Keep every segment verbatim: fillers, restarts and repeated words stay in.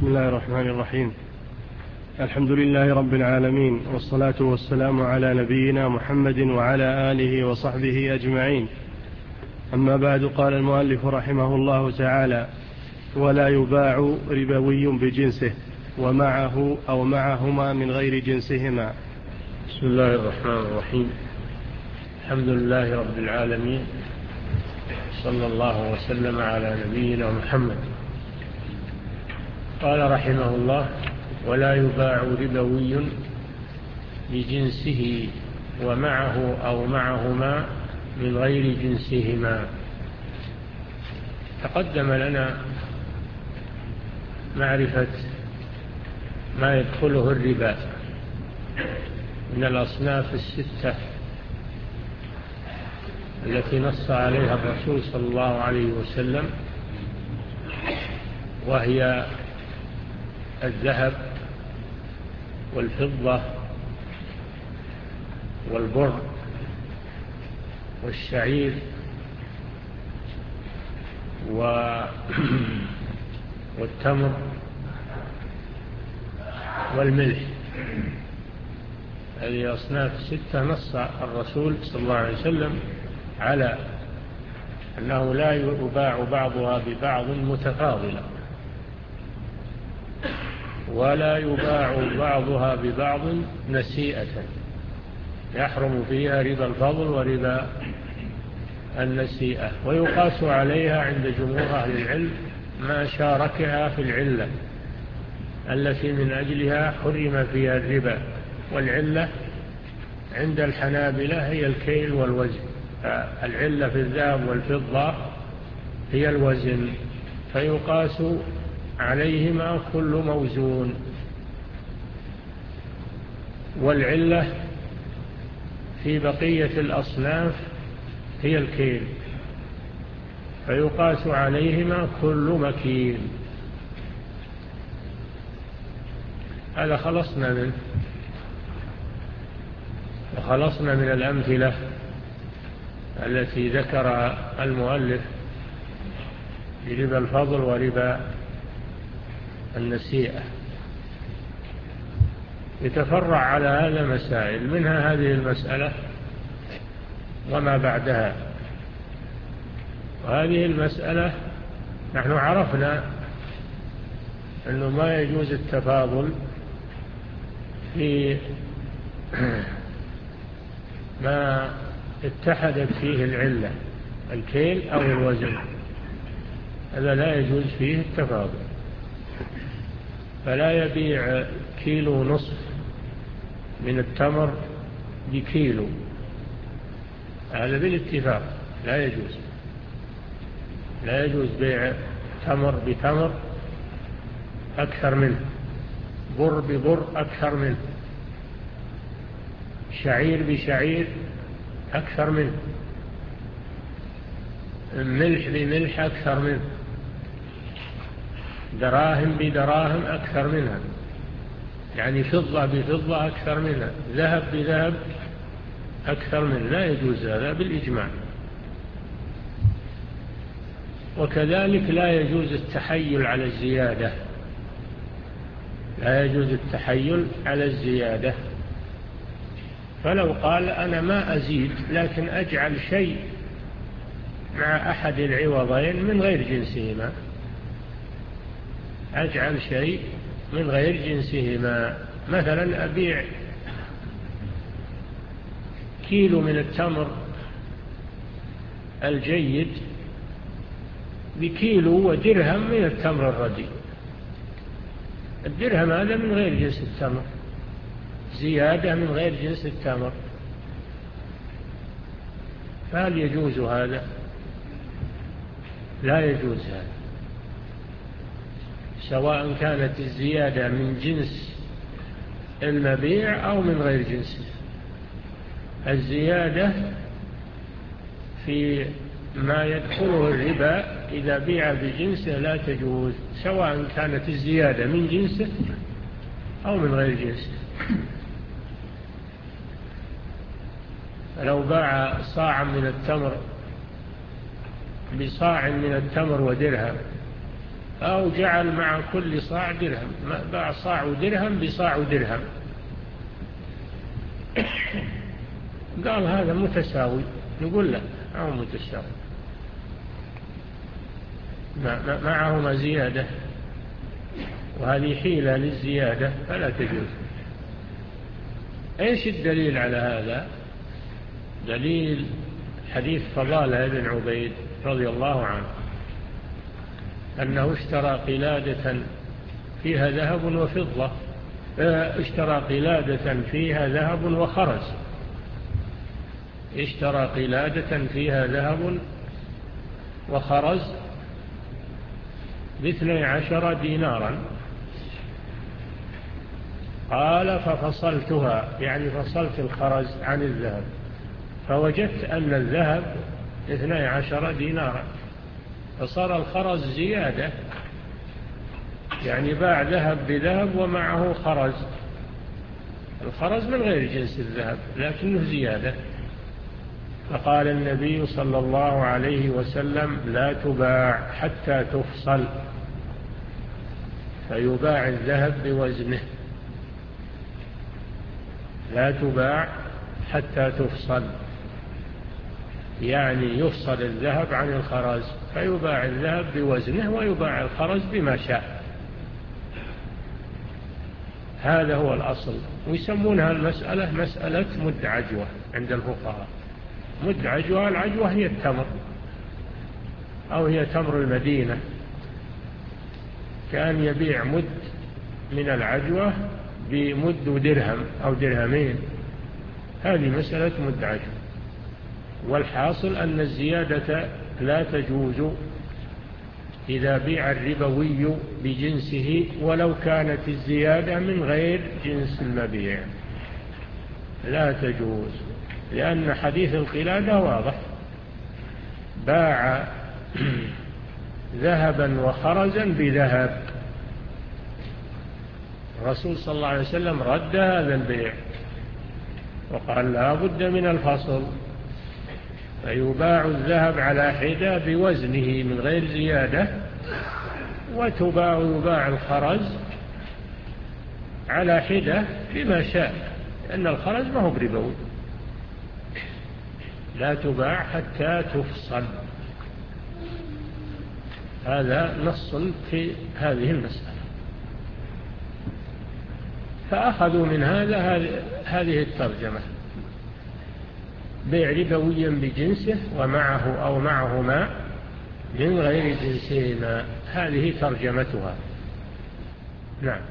بسم الله الرحمن الرحيم. الحمد لله رب العالمين، والصلاة والسلام على نبينا محمد وعلى آله وصحبه أجمعين. أما بعد، قال المؤلف رحمه الله تعالى: ولا يباع ربوي بجنسه ومعه أو معهما من غير جنسهما. بسم الله الرحمن الرحيم. الحمد لله رب العالمين، صلى الله وسلم على نبينا محمد. قال رحمه الله: ولا يباع ربوي بجنسه ومعه أو معهما من غير جنسهما. تقدم لنا معرفة ما يدخله الربا من الأصناف الستة التي نص عليها الرسول صلى الله عليه وسلم، وهي الذهب والفضة والبر والشعير والتمر والملح. هذه أصناف ستة نص الرسول صلى الله عليه وسلم على أنه لا يباع بعضها ببعض متفاضلا، ولا يباع بعضها ببعض نسيئة، يحرم فيها ربا الفضل وربا النسيئة. ويقاس عليها عند جمهور أهل العلم ما شاركها في العلة التي من أجلها حرم فيها الربا، والعلة عند الحنابلة هي الكيل والوزن. العلة في الذهب والفضة هي الوزن، فيقاس عليهما كل موزون. والعلة في بقية الأصناف هي الكيل، فيقاس عليهما كل مكيل. هذا خلصنا منه، وخلصنا من الأمثلة التي ذكرها المؤلف بربا الفضل وربا النسيئة. يتفرع على هذا مسائل، منها هذه المسألة وما بعدها. وهذه المسألة نحن عرفنا أنه ما يجوز التفاضل في ما اتحدت فيه العلة، الكيل أو الوزن، هذا لا يجوز فيه التفاضل. فلا يبيع كيلو نصف من التمر بكيلو، هذا بالاتفاق لا يجوز. لا يجوز بيع تمر بتمر أكثر منه، بر ببر أكثر منه، شعير بشعير أكثر منه، ملح بملح أكثر منه، دراهم بدراهم أكثر منها، يعني فضة بفضة أكثر منها، ذهب بذهب أكثر منه. لا يجوز هذا بالإجماع. وكذلك لا يجوز التحيل على الزيادة، لا يجوز التحيل على الزيادة. فلو قال أنا ما أزيد لكن أجعل شيء مع أحد العوضين من غير جنسهما، أجعل شيء من غير جنسهما، مثلا أبيع كيلو من التمر الجيد بكيلو ودرهم من التمر الرديء. الدرهم هذا من غير جنس التمر، زيادة من غير جنس التمر، فهل يجوز هذا؟ لا يجوز هذا، سواء كانت الزيادة من جنس المبيع أو من غير جنسه. الزيادة في ما يدخله الربا إذا بيع بجنسه لا تجوز، سواء كانت الزيادة من جنسه أو من غير جنسه. فلو باع صاعا من التمر بصاع من التمر ودرهم أو جعل مع كل صاع درهم، باع صاع درهم بصاع درهم، قال هذا متساوي، نقول لا أو متساوي، معهما زيادة، وهذه حيلة للزيادة فلا تجوز. إيش الدليل على هذا؟ دليل حديث فضالة بن عبيد رضي الله عنه أنه اشترى قلادة فيها ذهب وفضة، اشترى قلادة فيها ذهب وخرز، اشترى قلادة فيها ذهب وخرز باثني عشر دينارا. قال ففصلتها، يعني فصلت الخرز عن الذهب، فوجدت أن الذهب اثني عشر دينارا، فصار الخرز زيادة، يعني باع ذهب بذهب ومعه خرز، الخرز من غير جنس الذهب لكنه زيادة. فقال النبي صلى الله عليه وسلم لا تباع حتى تفصل، فيباع الذهب بوزنه، لا تباع حتى تفصل، يعني يفصل الذهب عن الخرز، فيباع الذهب بوزنه ويباع الخرز بما شاء. هذا هو الأصل، ويسمونها المسألة مسألة مد عجوة عند الفقهاء. مد عجوة، العجوة هي التمر أو هي تمر المدينة، كان يبيع مد من العجوة بمد درهم أو درهمين، هذه مسألة مد عجوة. والحاصل أن الزيادة لا تجوز إذا بيع الربوي بجنسه ولو كانت الزيادة من غير جنس المبيع، لا تجوز، لأن حديث القلادة واضح، باع ذهبا وخرزا بذهب، الرسول صلى الله عليه وسلم رد هذا البيع وقال لا بد من الفصل، فيباع الذهب على حدة بوزنه من غير زيادة، وتباع يباع الخرز على حدة بما شاء، لأن الخرز ما هو بربوي. لا تباع حتى تفصل، هذا نص في هذه المسألة. فأخذوا من هذا هذه الترجمة، بيع ربويا بجنسه ومعه أو معهما من غير جنسهما، هذه ترجمتها. نعم.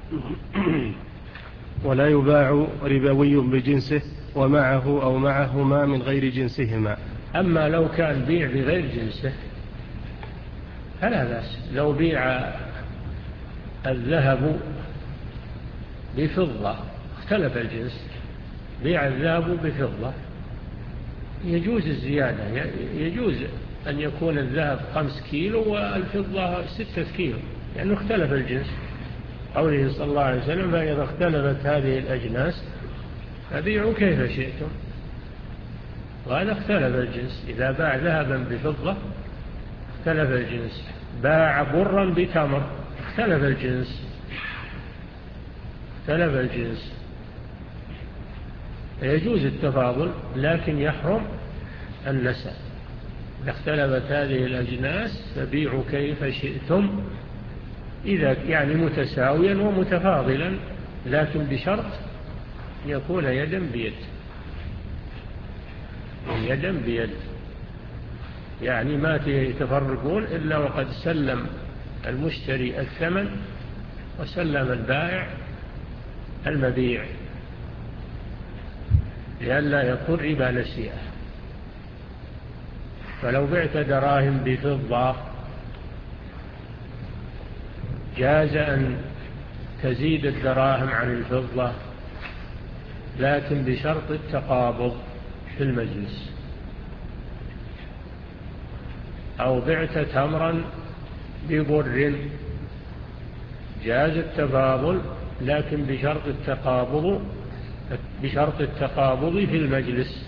ولا يباع ربوي بجنسه ومعه أو معهما من غير جنسهما. أما لو كان بيع بغير جنسه فلا بأس، لو بيع الذهب بفضة اختلف الجنس، بيع الذهب بفضة يجوز الزيادة، يجوز أن يكون الذهب خمس كيلو والفضة ستة كيلو، لأنه يعني اختلف الجنس، قوله صلى الله عليه وسلم فإذا اختلفت هذه الأجناس فبيعوا كيف شئتم، وهذا اختلف الجنس. إذا باع ذهبا بفضة اختلف الجنس، باع برا بتمر اختلف الجنس، اختلف الجنس، يجوز التفاضل لكن يحرم النسب. إذا اختلفت هذه الأجناس فبيعوا كيف شئتم، إذا يعني متساويا ومتفاضلا، لكن بشرط يكون يدا بيد، يدا بيد، يعني ما يتفرقون إلا وقد سلم المشتري الثمن وسلم البائع المبيع، لئلا يكون ربا نسيئة. فلو بعت دراهم بفضة جاز أن تزيد الدراهم عن الفضة، لكن بشرط التقابض في المجلس. أو بعت تمرا ببر جاز التفاضل، لكن بشرط التقابض بشرط التقابض في المجلس،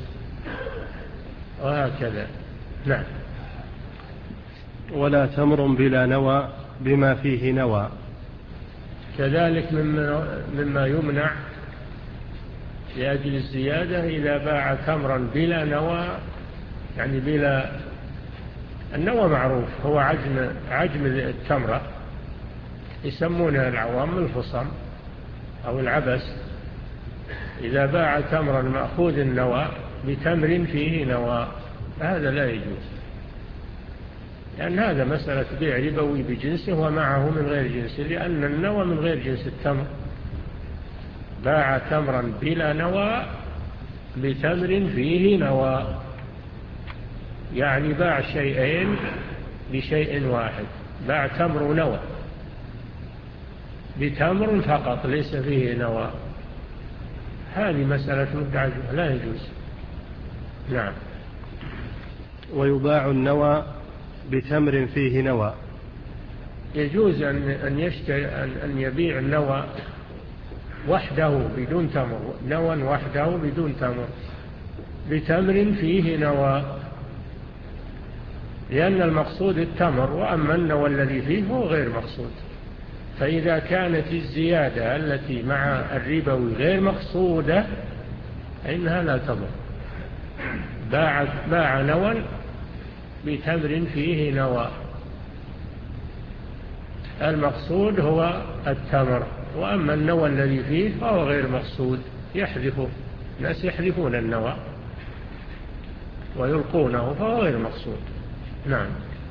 وهكذا. نعم. ولا تمر بلا نوى بما فيه نوى. كذلك مما يمنع لأجل الزيادة إذا باع تمرا بلا نوى، يعني بلا النوى معروف هو عجم عجم التمرة، يسمونها العوام الفصم أو العبس. إذا باع تمرا مأخوذ النوى بتمر فيه نوى هذا لا يجوز، لأن هذا مسألة بيع ربوي بجنسه ومعه من غير جنسه، لأن النوى من غير جنس التمر. باع تمرا بلا نوى بتمر فيه نوى، يعني باع شيئين بشيء واحد، باع تمر نوى بتمر فقط ليس فيه نوى، هذه مسألة متعجبة لا يجوز. نعم. ويباع النوى بتمر فيه نوى، يجوز أن يشتري أن يبيع النوى وحده بدون تمر، نوى وحده بدون تمر بتمر فيه نوى، لأن المقصود التمر، وأما النوى الذي فيه هو غير مقصود. فإذا كانت الزيادة التي مع الربوي غير مقصودة فإنها لا تضر. باع, باع نوى بتمر فيه نوى، المقصود هو التمر، وأما النوى الذي فيه فهو غير مقصود، يحذفه الناس يحذفون النوى ويلقونه فهو غير مقصود. نعم.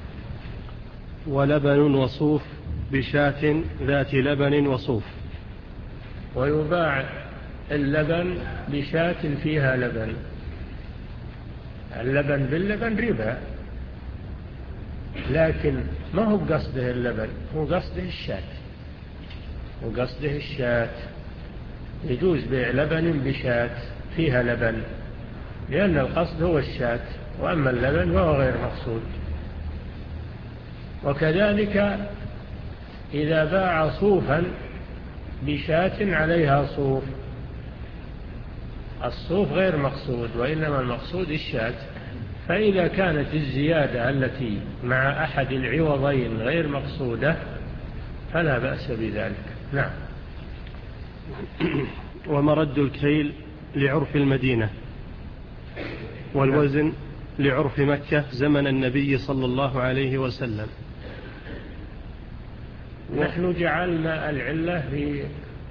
ولبن وصوف بشاة ذات لبن وصوف. ويباع اللبن بشاة فيها لبن، اللبن باللبن ربا، لكن ما هو بقصده اللبن، هو قصده الشاة، وقصده الشاة يجوز بيع لبن بشاة فيها لبن، لأن القصد هو الشاة، وأما اللبن فهو غير مقصود. وكذلك إذا باع صوفا بشاة عليها صوف، الصوف غير مقصود وإنما المقصود الشاة، فإذا كانت الزيادة التي مع أحد العوضين غير مقصودة فلا بأس بذلك. نعم. ومرد الكيل لعرف المدينة، والوزن لعرف مكة زمن النبي صلى الله عليه وسلم. نحن جعلنا العلة في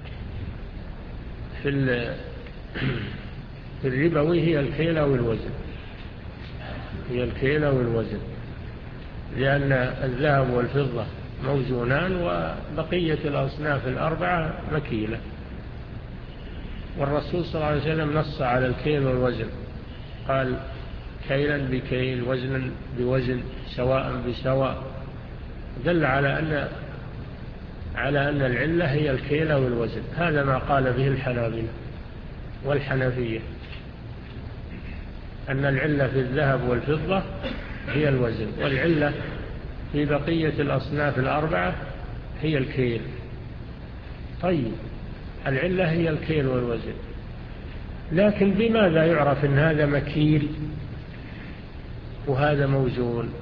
في في الربوي هي الكيل والوزن، هي الكيل والوزن، لأن الذهب والفضة موزونان وبقية الأصناف الأربعة مكيلة، والرسول صلى الله عليه وسلم نص على الكيل والوزن، قال كيلا بكيل وزنا بوزن سواء بسواء، دل على أن على أن العلة هي الكيل والوزن. هذا ما قال به الحنابلة والحنفية، أن العلة في الذهب والفضة هي الوزن، والعلة في بقية الأصناف الأربعة هي الكيل. طيب العلة هي الكيل والوزن، لكن بماذا يعرف أن هذا مكيل وهذا موزون؟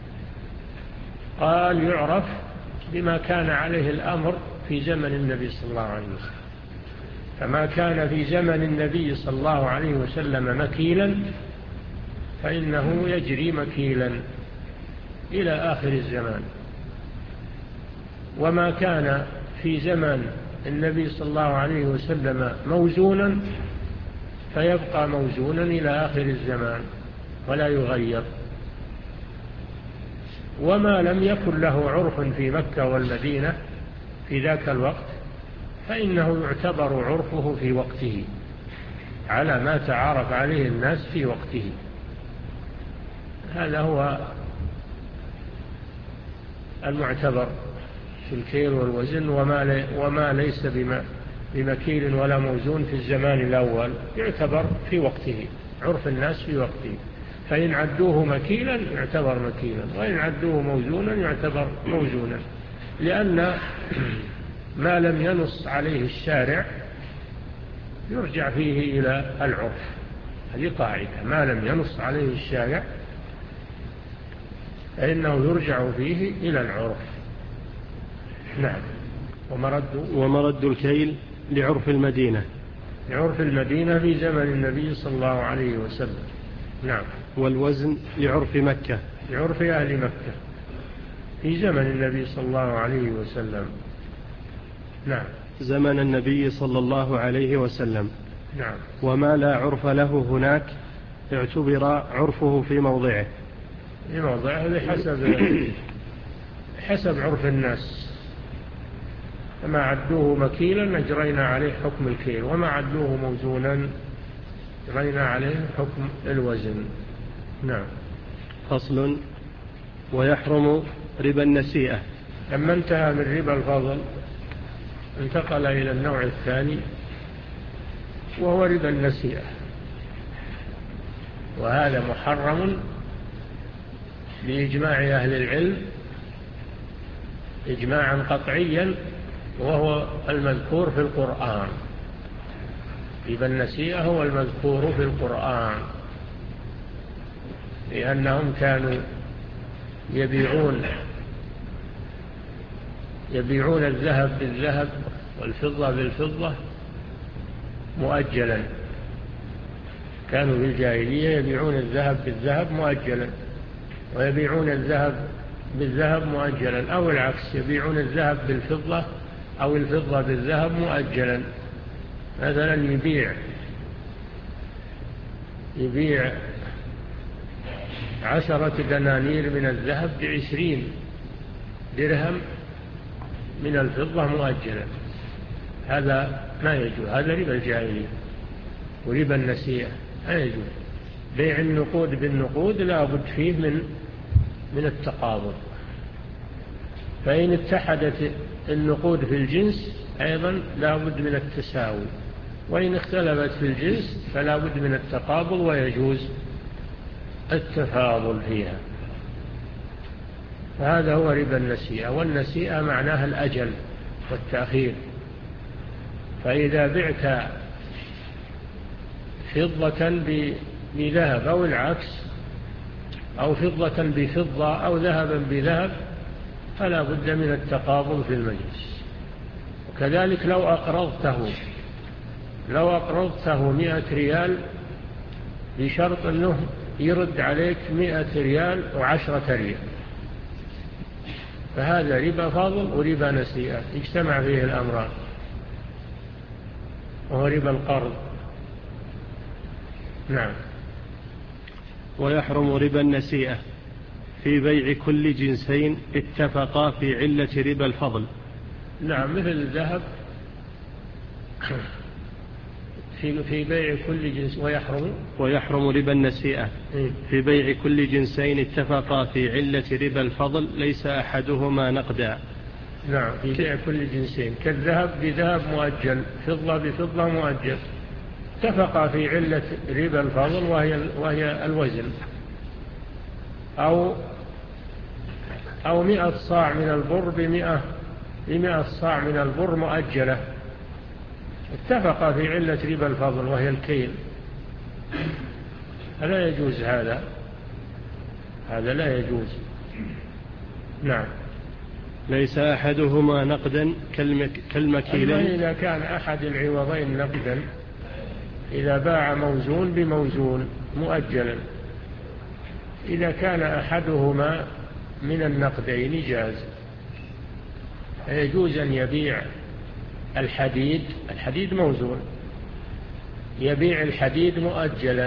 قال يعرف بما كان عليه الأمر في زمن النبي صلى الله عليه وسلم، فما كان في زمن النبي صلى الله عليه وسلم مكيلا فإنه يجري مكيلا إلى آخر الزمان، وما كان في زمن النبي صلى الله عليه وسلم موزونا فيبقى موزونا إلى آخر الزمان ولا يغير. وما لم يكن له عرف في مكة والمدينة في ذاك الوقت فإنه يعتبر عرفه في وقته على ما تعارف عليه الناس في وقته. هذا هو المعتبر في الكيل والوزن، وما, لي وما ليس بمكيل ولا موزون في الزمان الأول يعتبر في وقته، عرف الناس في وقته، فإن عدوه مكيلا يعتبر مكيلا، وإن عدوه موزونا يعتبر موزونا، لأن ما لم ينص عليه الشارع يرجع فيه إلى العرف. هذه قاعدة، ما لم ينص عليه الشارع فإنه يرجع فيه إلى العرف. نعم. ومرد ومرد الكيل لعرف المدينة لعرف المدينة في زمن النبي صلى الله عليه وسلم. نعم. والوزن لعرف مكة لعرف أهل مكة في زمن النبي صلى الله عليه وسلم. نعم. زمن النبي صلى الله عليه وسلم. نعم. وما لا عرف له هناك اعتبر عرفه في موضعه. في موضعه بحسب حسب عرف الناس. فما عدوه مكيلا أجرينا عليه حكم الكيل، وما عدوه موزونا أجرينا عليه حكم الوزن. نعم. فصل. ويحرم ربا النسيئة. لما انتهى من ربا الفضل انتقل إلى النوع الثاني وهو ربا النسيئة، وهذا محرم بإجماع أهل العلم إجماعا قطعيا، وهو المذكور في القرآن. ربا النسيئة هو المذكور في القرآن، لأنهم كانوا يبيعون يبيعون الذهب بالذهب والفضة بالفضة مؤجلا. كانوا في الجاهلية يبيعون الذهب بالذهب مؤجلا، ويبيعون الذهب بالذهب مؤجلا، أو العكس، يبيعون الذهب بالفضة أو الفضة بالذهب مؤجلا. مثلا يبيع يبيع عشرة دنانير من الذهب بعشرين درهم من الفضة مؤجلا. هذا ما يجوز، هذا ربا الجاهلية وربا النسيئة لا يجوز. بيع النقود بالنقود لا بد فيه من من التقابض، فإن اتحدت النقود في الجنس أيضا لا بد من التساوي، وإن اختلفت في الجنس فلا بد من التقابض ويجوز التفاضل فيها. فهذا هو ربا النسيئة. والنسيئة معناها الأجل والتأخير. فإذا بعت فضة بذهب أو العكس، أو فضة بفضة أو ذهبا بذهب، فلا بد من التقابض في المجلس. وكذلك لو أقرضته لو أقرضته مئة ريال بشرط أنه يرد عليك مئة ريال وعشرة ريال، فهذا ربا فاضل وربا نسيئة اجتمع فيه الأمران، وهو ربا القرض. نعم. ويحرم ربا النسيئة في بيع كل جنسين اتفقا في علة ربا الفضل. نعم، مثل الذهب في في بيع كل جنس. ويحرم ويحرم ربا النسيئة في بيع كل جنسين اتفقا في علة ربا الفضل ليس أحدهما نقدا. نعم، في بيع كل جنسين كالذهب بذهب مؤجل، فضة بفضة مؤجل، اتفقا في علة ربا الفضل وهي وهي الوزن. أو أو مئة صاع من البر بمئة بمئة صاع من البر مؤجلة، اتفق في علة ربا الفضل وهي الكيل. فلا يجوز هذا هذا لا يجوز. نعم. ليس أحدهما نقدا كالمكيلين. أما إذا كان أحد العوضين نقدا، إذا باع موزون بموزون مؤجلا، إذا كان أحدهما من النقدين جاز. يجوز أن يبيع الحديد الحديد موزون، يبيع الحديد مؤجلا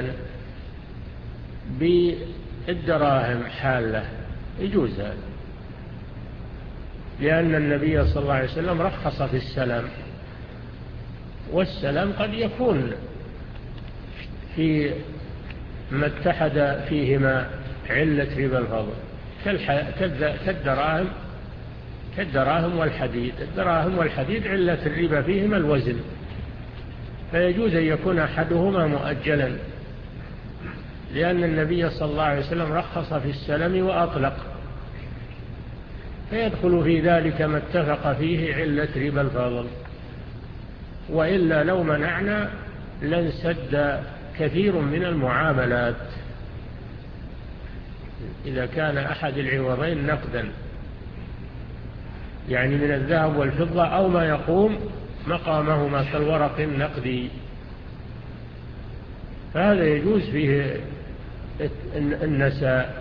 بالدراهم حالة، يجوز هذا، لأن النبي صلى الله عليه وسلم رخص في السلام، والسلام قد يكون في ما اتحد فيهما علة ربا الفضل كالدراهم كالدراهم والحديد. الدراهم والحديد علة الربا فيهما الوزن، فيجوز أن يكون أحدهما مؤجلا، لأن النبي صلى الله عليه وسلم رخص في السلم وأطلق، فيدخل في ذلك ما اتفق فيه علة ربا الفضل. وإلا لو منعنا لانسد كثير من المعاملات. إذا كان أحد العوضين نقدا يعني من الذهب والفضة أو ما يقوم مقامهما كالورق النقدي، فهذا يجوز فيه النساء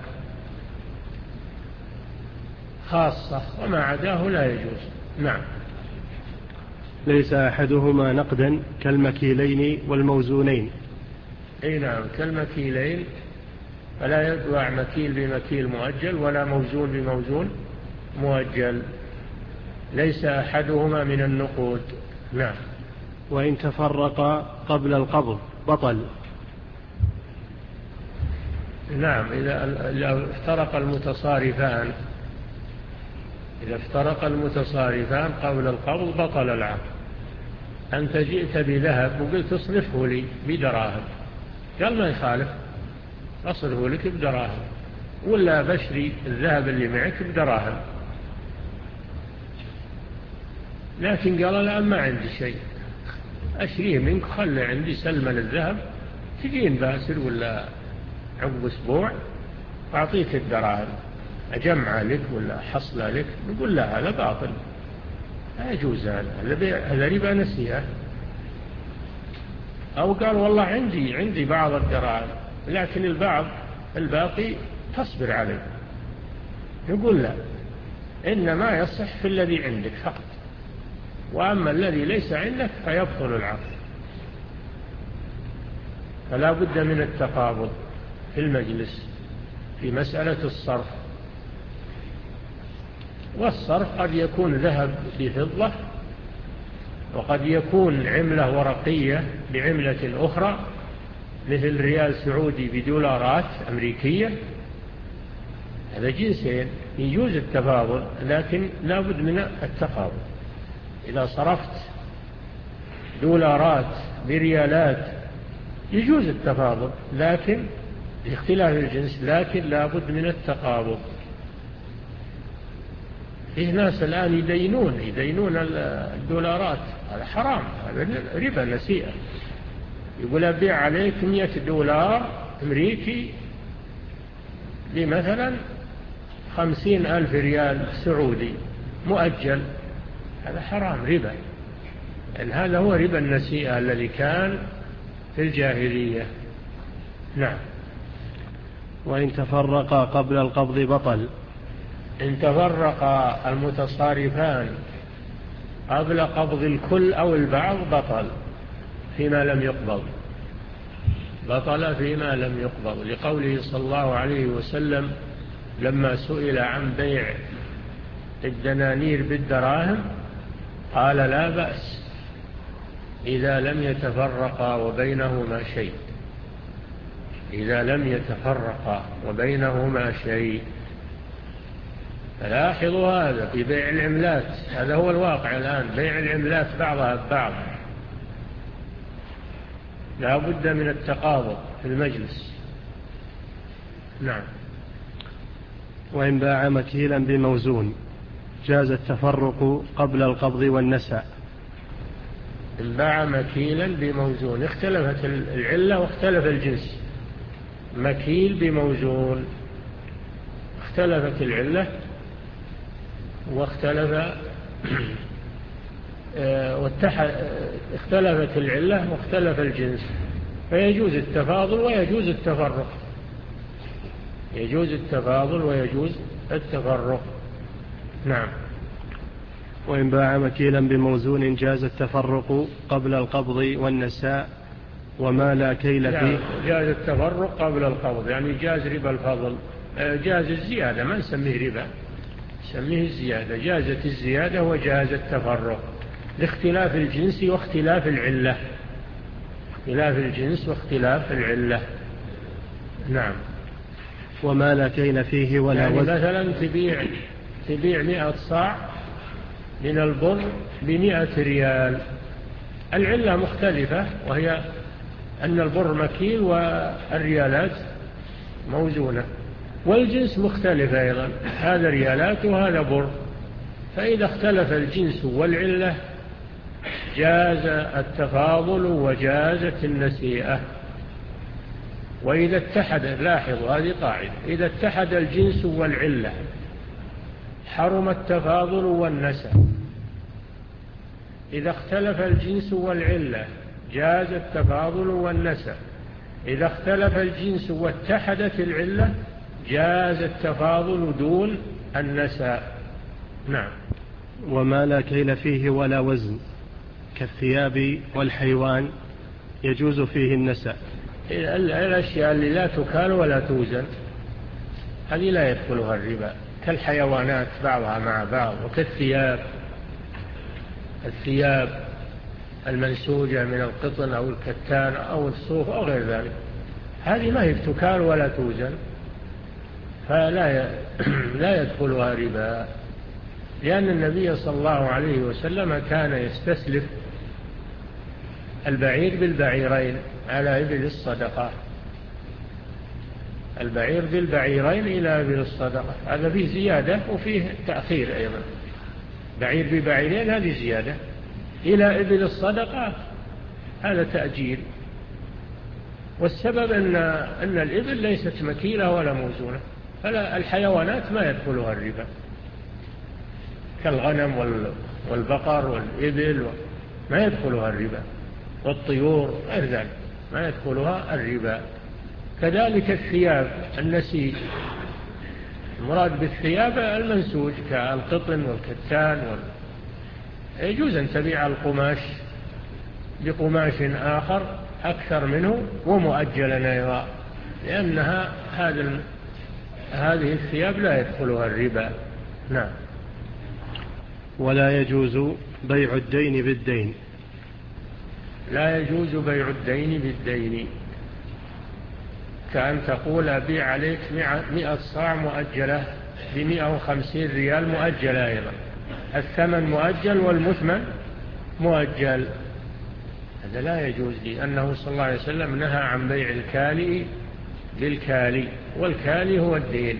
خاصة، وما عداه لا يجوز. نعم. ليس أحدهما نقدا كالمكيلين والموزونين. أي نعم، كالمكيلين، فلا يتبع مكيل بمكيل مؤجل ولا موزون بموزون مؤجل، ليس أحدهما من النقود. نعم. وإن تفرق قبل القبض بطل. نعم، إذا افترق المتصارفان إذا افترق المتصارفان قبل القبض بطل العقد. أنت جئت بذهب وقلت اصرفه لي بدراهم، قال ما يخالف، أصرفه لك بدراهم، ولا بشري الذهب اللي معك بدراهم، لكن قال لا ما عندي شيء، أشريه منك، خلي عندي سلما الذهب، تجين باسر ولا عقب أسبوع أعطيك الدراهم، أجمع لك ولا حصل لك. نقول لا، هذا باطل، لا يجوز، هذا ربا نسيئة. أو قال والله عندي عندي بعض الدراهم لكن البعض الباقي تصبر عليه، نقول لا، إنما يصح في الذي عندك فقط، وأما الذي ليس عندك فيبطل العقد. فلا بد من التقابض في المجلس في مسألة الصرف. والصرف قد يكون ذهب بفضة، وقد يكون عملة ورقية بعملة أخرى، مثل ريال سعودي بدولارات أمريكية، هذا جنسين يجوز التفاضل، لكن لا بد من التقابض. إذا صرفت دولارات بريالات يجوز التفاضل، لكن باختلاف الجنس، لكن لا بد من التقابض. فيه ناس الآن يدينون يدينون الدولارات، هذا حرام، هذا ربا نسيئة. يقول أبيع عليك مئة دولار أمريكي بمثلا خمسين ألف ريال سعودي مؤجل، هذا حرام، ربا، لأن هذا هو ربا النسيئة الذي كان في الجاهلية. نعم. وإن تفرقا قبل القبض بطل. إن تفرق المتصارفان قبل قبض الكل أو البعض بطل فيما لم يقبض، بطل فيما لم يقبض، لقوله صلى الله عليه وسلم لما سئل عن بيع الدنانير بالدراهم قال لا بأس إذا لم يتفرقا وبينهما شيء، إذا لم يتفرقا وبينهما شيء. فلاحظوا هذا في بيع العملات، هذا هو الواقع الآن، بيع العملات بعضها ببعض، لا بد من التقابض في المجلس. نعم. وإن باع مكيلا بموزون جاز التفرق قبل القبض والنساء. إن باع مكيلا بموزون اختلفت العلة واختلف الجنس. مكيل بموزون اختلفت العلة واختلف واتحد اختلفت العلة واختلف الجنس، فيجوز التفاضل ويجوز التفرق، يجوز التفاضل ويجوز التفرق. نعم. وإن باع مكيلا بموزون جاز التفرق قبل القبض والنساء وما لا كيل فيه. يعني جاز التفرق قبل القبض، يعني جاز ربا الفضل، جاز الزيادة، ما نسميه ربا، نسميه الزيادة، جازت الزيادة وجاز التفرق لاختلاف الجنس واختلاف العلة، اختلاف الجنس واختلاف العلة. نعم. وما لا كيل فيه ولا يعني وزن. مثلا تبيع تبيع مئة صاع من البر بمئة ريال، العلة مختلفة، وهي أن البر مكيل والريالات موزونة، والجنس مختلف أيضا، هذا ريالات وهذا بر، فإذا اختلف الجنس والعلة جاز التفاضل وجازت النسيئة. وإذا اتحد، لاحظوا هذه قاعدة، إذا اتحد الجنس والعلة حرم التفاضل والنسب. إذا اختلف الجنس والعلة جاز التفاضل والنسب. إذا اختلف الجنس واتحدت العلة جاز التفاضل دون النسب. نعم. وما لا كيل فيه ولا وزن كالثياب والحيوان يجوز فيه النسب. الأشياء اللي لا تكال ولا توزن هذه لا يدخلها الربا، كالحيوانات بعضها مع بعض، وكالثياب، الثياب المنسوجة من القطن أو الكتان أو الصوف أو غير ذلك، هذه ما هي تكال ولا توزن، فلا لا يدخلها ربا، لأن النبي صلى الله عليه وسلم كان يستسلف البعير بالبعيرين على إبل الصدقة، البعير بالبعيرين إلى إبل الصدقة، هذا فيه زيادة وفيه تأخير أيضا. بعير ببعيرين هذه زيادة، إلى إبل الصدقة هذا تأجيل. والسبب أن, أن الإبل ليست مكيلة ولا موزونة، فلا الحيوانات ما يدخلها الربا كالغنم والبقر والإبل ما يدخلها الربا، والطيور غير ذلك ما يدخلها الربا. كذلك الثياب النسيج، المراد بالثياب المنسوج كالقطن والكتان وال... يجوز أن تبيع القماش بقماش آخر أكثر منه ومؤجلا أيضا، لأنها هذه هذه الثياب لا يدخلها الربا. نعم. ولا يجوز بيع الدين بالدين. لا يجوز بيع الدين بالدين، كأن تقول أبيع عليك مئة صاع مؤجلة بمئة وخمسين ريال مؤجلة أيضا، الثمن مؤجل والمثمن مؤجل، هذا لا يجوز لي، أنه صلى الله عليه وسلم نهى عن بيع الكالي بالكالي، والكالي هو الدين،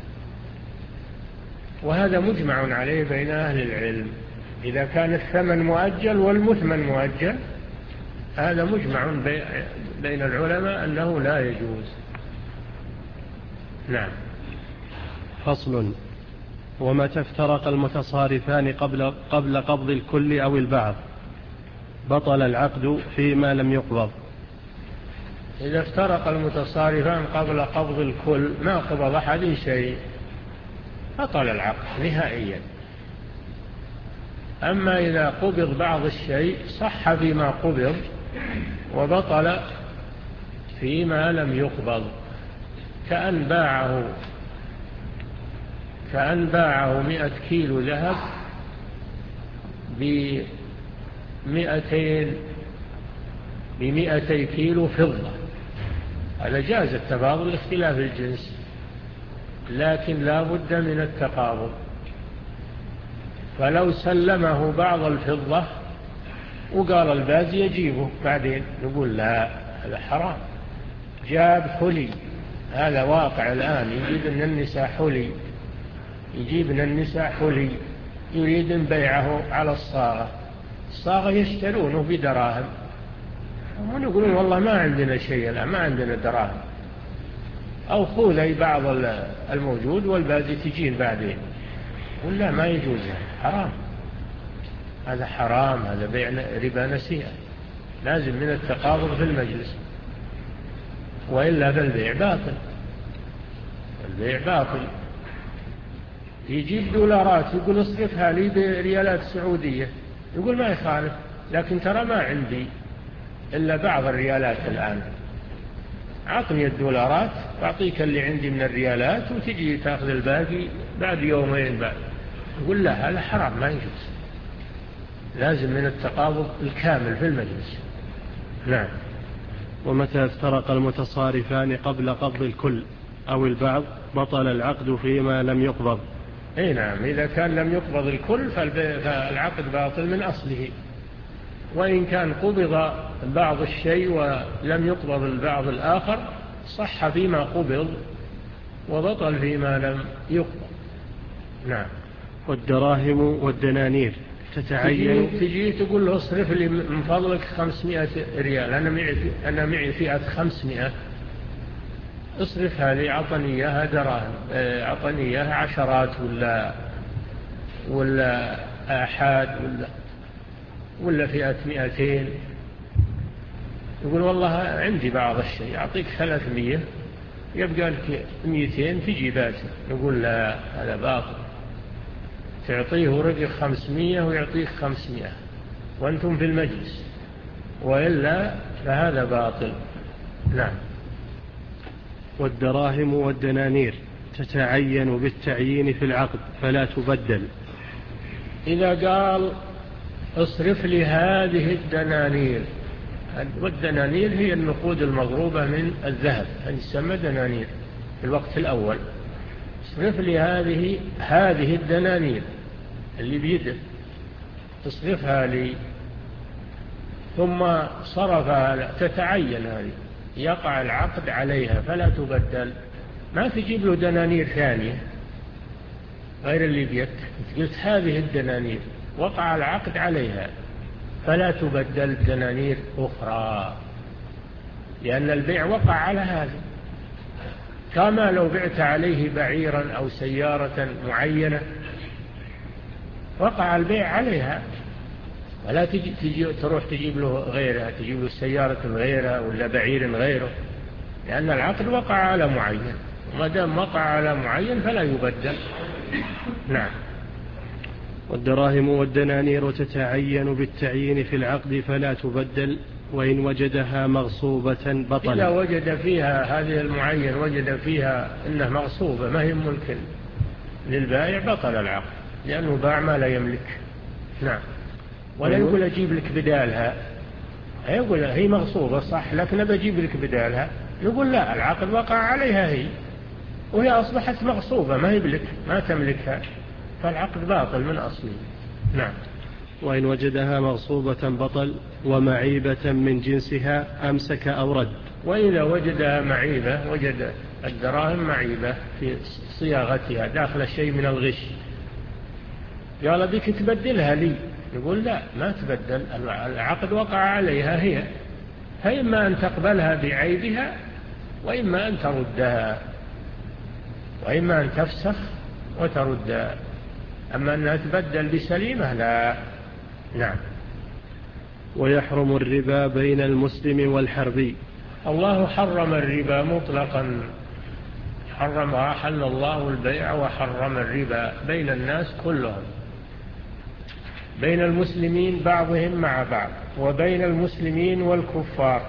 وهذا مجمع عليه بين أهل العلم. إذا كان الثمن مؤجل والمثمن مؤجل هذا مجمع بين العلماء أنه لا يجوز. نعم. فصل. ومتى افترق المتصارفان قبل, قبل قبض الكل أو البعض بطل العقد فيما لم يقبض. إذا افترق المتصارفان قبل قبض الكل ما قبض أحد شيء بطل العقد نهائيا. أما إذا قبض بعض الشيء صح فيما قبض وبطل فيما لم يقبض، كأن باعه كأن باعه مئة كيلو ذهب بمئتين بمئتي كيلو فضة، هذا جاز التفاضل لاختلاف الجنس، لكن لا بد من التقابض. فلو سلمه بعض الفضة وقال الباقي يجيبه بعدين، نقول لا، هذا حرام. جاب حلي، هذا واقع الآن، يجيب من النساء حلي، يجيب من النساء حلي، يريد بيعه على الصاغة، الصاغة يشترونه بدراهم، ونقولون والله ما عندنا شيء الآن، ما عندنا دراهم، أو خذي بعض الموجود والباقي تجين بعدين، ولا ما يجوز، حرام، هذا حرام، هذا بيع ربا نسيئة، لازم من التقابض في المجلس، وإلا فالبيع باطل، البيع باطل. يجيب دولارات يقول اصرفها لي بريالات سعودية، يقول ما يخالف، لكن ترى ما عندي إلا بعض الريالات الآن، عطني الدولارات وأعطيك اللي عندي من الريالات وتجي تأخذ الباقي بعد يومين بعد، يقول لا، هذا حرام ما يجوز، لازم من التقابض الكامل في المجلس. نعم. ومتى افترق المتصارفان قبل قبض الكل أو البعض بطل العقد فيما لم يقبض. اي نعم، إذا كان لم يقبض الكل فالعقد باطل من أصله، وإن كان قبض بعض الشيء ولم يقبض البعض الآخر صح فيما قبض وبطل فيما لم يقبض. نعم. والدراهم والدنانير تتعين، تجي, تجي تقول له اصرف لي من فضلك خمسمائة ريال، أنا معي أنا معي فئة خمسمائة، اصرف هذه، عطني إياها دراهم، عطني إياها عشرات ولا ولا آحاد ولا, ولا فئة مئتين، يقول والله عندي بعض الشيء، يعطيك ثلاثمية يبقى لك مئتين في جيباته. يقول لا، هذا باطل، تعطيه ورقي خمسمية ويعطيك خمسمية وأنتم في المجلس، وإلا فهذا باطل. نعم. والدراهم والدنانير تتعين بالتعيين في العقد فلا تبدل. إذا قال اصرف لي هذه الدنانير، والدنانير هي النقود المضروبة من الذهب، هذه تسمى دنانير في الوقت الأول. اصرف لي هذه هذه الدنانير اللي بيده، تصرفها لي، ثم صرفها، تتعين هذه، يقع العقد عليها فلا تبدل. ما تجيب له دنانير ثانية غير اللي بيدك، قلت هذه الدنانير وقع العقد عليها فلا تبدل دنانير أخرى، لأن البيع وقع على هذا، كما لو بعت عليه بعيرا أو سيارة معينة وقع البيع عليها، ولا تجي, تجي تروح تجيب له غيرها، تجيب له سيارة غيرها ولا بعير غيره، لأن العقد وقع على معين، وما دام وقع على معين فلا يبدل. نعم. والدراهم والدنانير تتعين بالتعيين في العقد فلا تبدل، وإن وجدها مغصوبة بطل. إذا وجد فيها هذه المعين، وجد فيها إنها مغصوبة ما هي ملك للبائع، بطل العقد، لأنه باع ما لا يملك. نعم. ولا يقول أجيب لك بدالها، يقول هي مغصوبة صح، لكن بجيب لك بدالها، يقول لا، العقد وقع عليها هي، وهي أصبحت مغصوبة ما هي بلك، ما تملكها، فالعقد باطل من أصله. نعم. وإن وجدها مغصوبة بطل، ومعيبة من جنسها أمسك أو رد. وإذا وجدها معيبة، وجد الدراهم معيبة في صياغتها داخل شيء من الغش، قال بك تبدلها لي، يقول لا، ما تبدل، العقد وقع عليها هي، فإما أن تقبلها بعيبها وإما أن تردها، وإما أن تفسخ وتردها، أما أنها تبدل بسليمة لا. نعم. ويحرم الربا بين المسلم والحربي. الله حرم الربا مطلقا، حرم وأحل الله البيع وحرم الربا بين الناس كلهم، بين المسلمين بعضهم مع بعض، وبين المسلمين والكفار،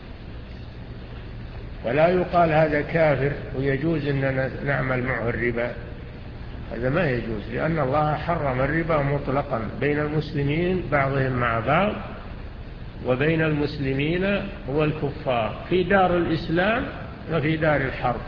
ولا يقال هذا كافر ويجوز أن نعمل معه الربا، هذا ما يجوز، لأن الله حرم الربا مطلقا بين المسلمين بعضهم مع بعض، وبين المسلمين والكفار، في دار الإسلام وفي دار الحرب.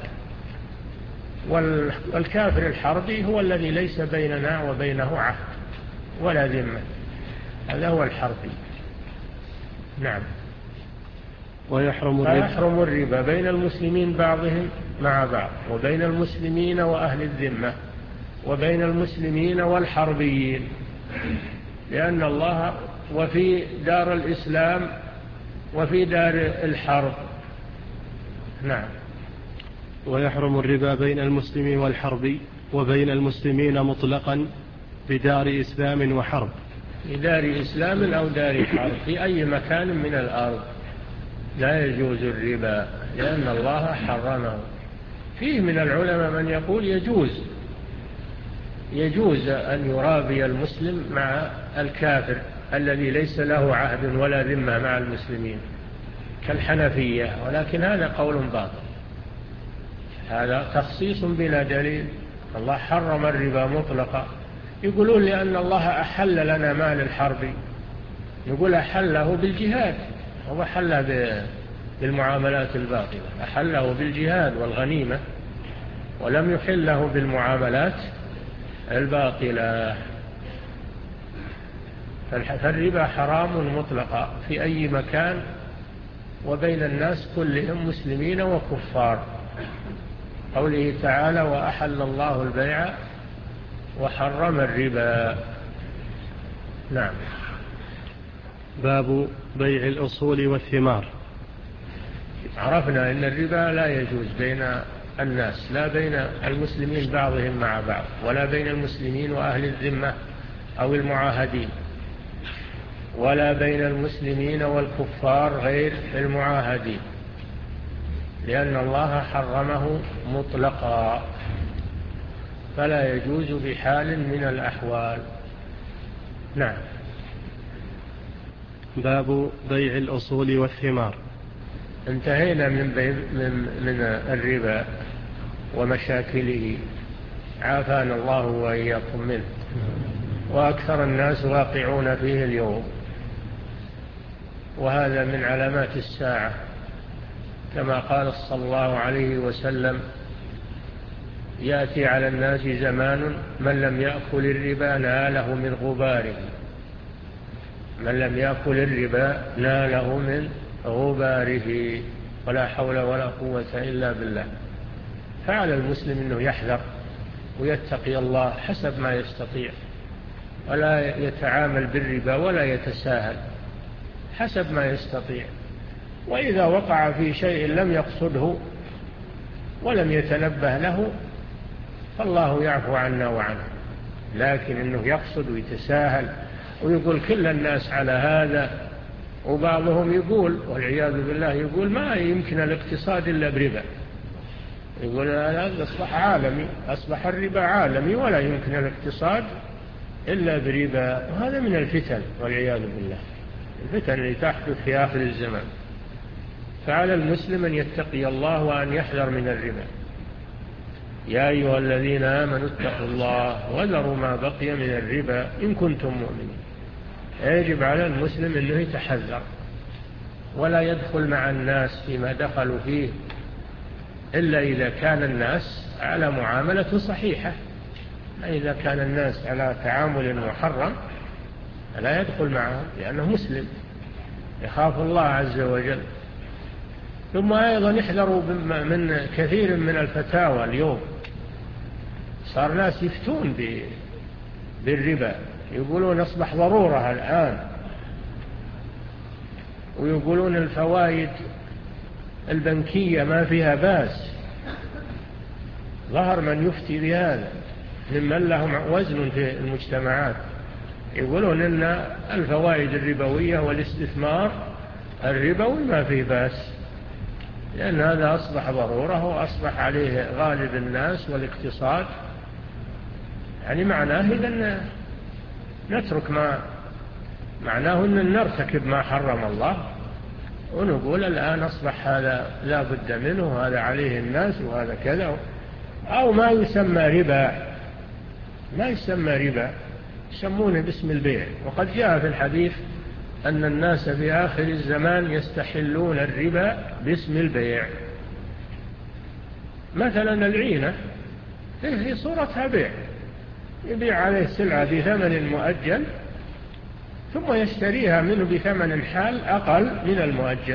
والكافر الحربي هو الذي ليس بيننا وبينه عهد ولا ذمة، هذا هو الحربي. نعم. ويحرم الربا, فيحرم الربا بين المسلمين بعضهم مع بعض، وبين المسلمين وأهل الذمة، وبين المسلمين والحربيين، لأن الله وفي دار الإسلام وفي دار الحرب. نعم. ويحرم الربا بين المسلم والحربي، وبين المسلمين مطلقا بدار إسلام وحرب. في دار إسلام أو دار حرب، في أي مكان من الأرض لا يجوز الربا، لأن الله حرمه. فيه من العلماء من يقول يجوز يجوز أن يرابي المسلم مع الكافر الذي ليس له عهد ولا ذمة مع المسلمين كالحنفية، ولكن هذا قول باطل، هذا تخصيص بلا دليل. الله حرم الربا مطلقا، يقولون لأن الله أحل لنا مال الحرب، يقول أحله بالجهاد، هو أحله بالمعاملات الباطلة، أحله بالجهاد والغنيمة، ولم يحله بالمعاملات الباطلة. فالربا حرام مطلقا في أي مكان وبين الناس كلهم مسلمين وكفار، قوله تعالى وأحل الله البيع وحرم الربا. نعم. باب بيع الأصول والثمار. عرفنا أن الربا لا يجوز بين الناس، لا بين المسلمين بعضهم مع بعض، ولا بين المسلمين وأهل الذمة أو المعاهدين، ولا بين المسلمين والكفار غير المعاهدين، لأن الله حرمه مطلقا، فلا يجوز بحال من الأحوال. نعم. باب بيع الأصول والثمار. انتهينا من, من, من الربا ومشاكله، عافانا الله وإياكم منه، وأكثر الناس واقعون فيه اليوم، وهذا من علامات الساعة، كما قال صلى الله عليه وسلم: يأتي على الناس زمان من لم يأكل الربا ناله من غباره، من لم يأكل الربا ناله من غباره، ولا حول ولا قوة إلا بالله. فعلى المسلم أنه يحذر ويتقي الله حسب ما يستطيع، ولا يتعامل بالربا ولا يتساهل، حسب ما يستطيع. وإذا وقع في شيء لم يقصده ولم يتنبه له فالله يعفو عنا وعنه، لكن أنه يقصد ويتساهل ويقول كل الناس على هذا، وبعضهم يقول والعياذ بالله يقول ما يمكن الاقتصاد إلا بربا، يقول هذا أصبح عالمي، أصبح الربا عالمي ولا يمكن الاقتصاد إلا بربا. وهذا من الفتن والعياذ بالله، الفتن اللي تحدث في آخر الزمان. فعلى المسلم أن يتقي الله وأن يحذر من الربا. يا أيها الذين آمنوا اتقوا الله وذروا ما بقي من الربا إن كنتم مؤمنين. يجب على المسلم أنه يتحذر ولا يدخل مع الناس فيما دخلوا فيه إلا إذا كان الناس على معاملة صحيحة. إذا كان الناس على تعامل محرم لا يدخل معهم، لأنه مسلم يخاف الله عز وجل. ثم أيضا يحذروا من كثير من الفتاوى اليوم، صار ناس يفتون بالربا، يقولون أصبح ضرورة الآن، ويقولون الفوائد البنكية ما فيها باس. ظهر من يفتي بهذا ممن لهم وزن في المجتمعات، يقولون إن الفوائد الربوية والاستثمار الربوي ما فيه باس، لأن هذا أصبح ضرورة وأصبح عليه غالب الناس والاقتصاد. يعني معناه إذن نترك ما معناه أن نرتكب ما حرم الله، ونقول الآن أصبح هذا لا بد منه وهذا عليه الناس وهذا كذا، أو ما يسمى ربا، ما يسمى ربا، يسمونه باسم البيع. وقد جاء في الحديث أن الناس في آخر الزمان يستحلون الربا باسم البيع. مثلا العينة في صورتها بيع، يبيع عليه السلعة بثمن مؤجل ثم يشتريها منه بثمن حال أقل من المؤجل،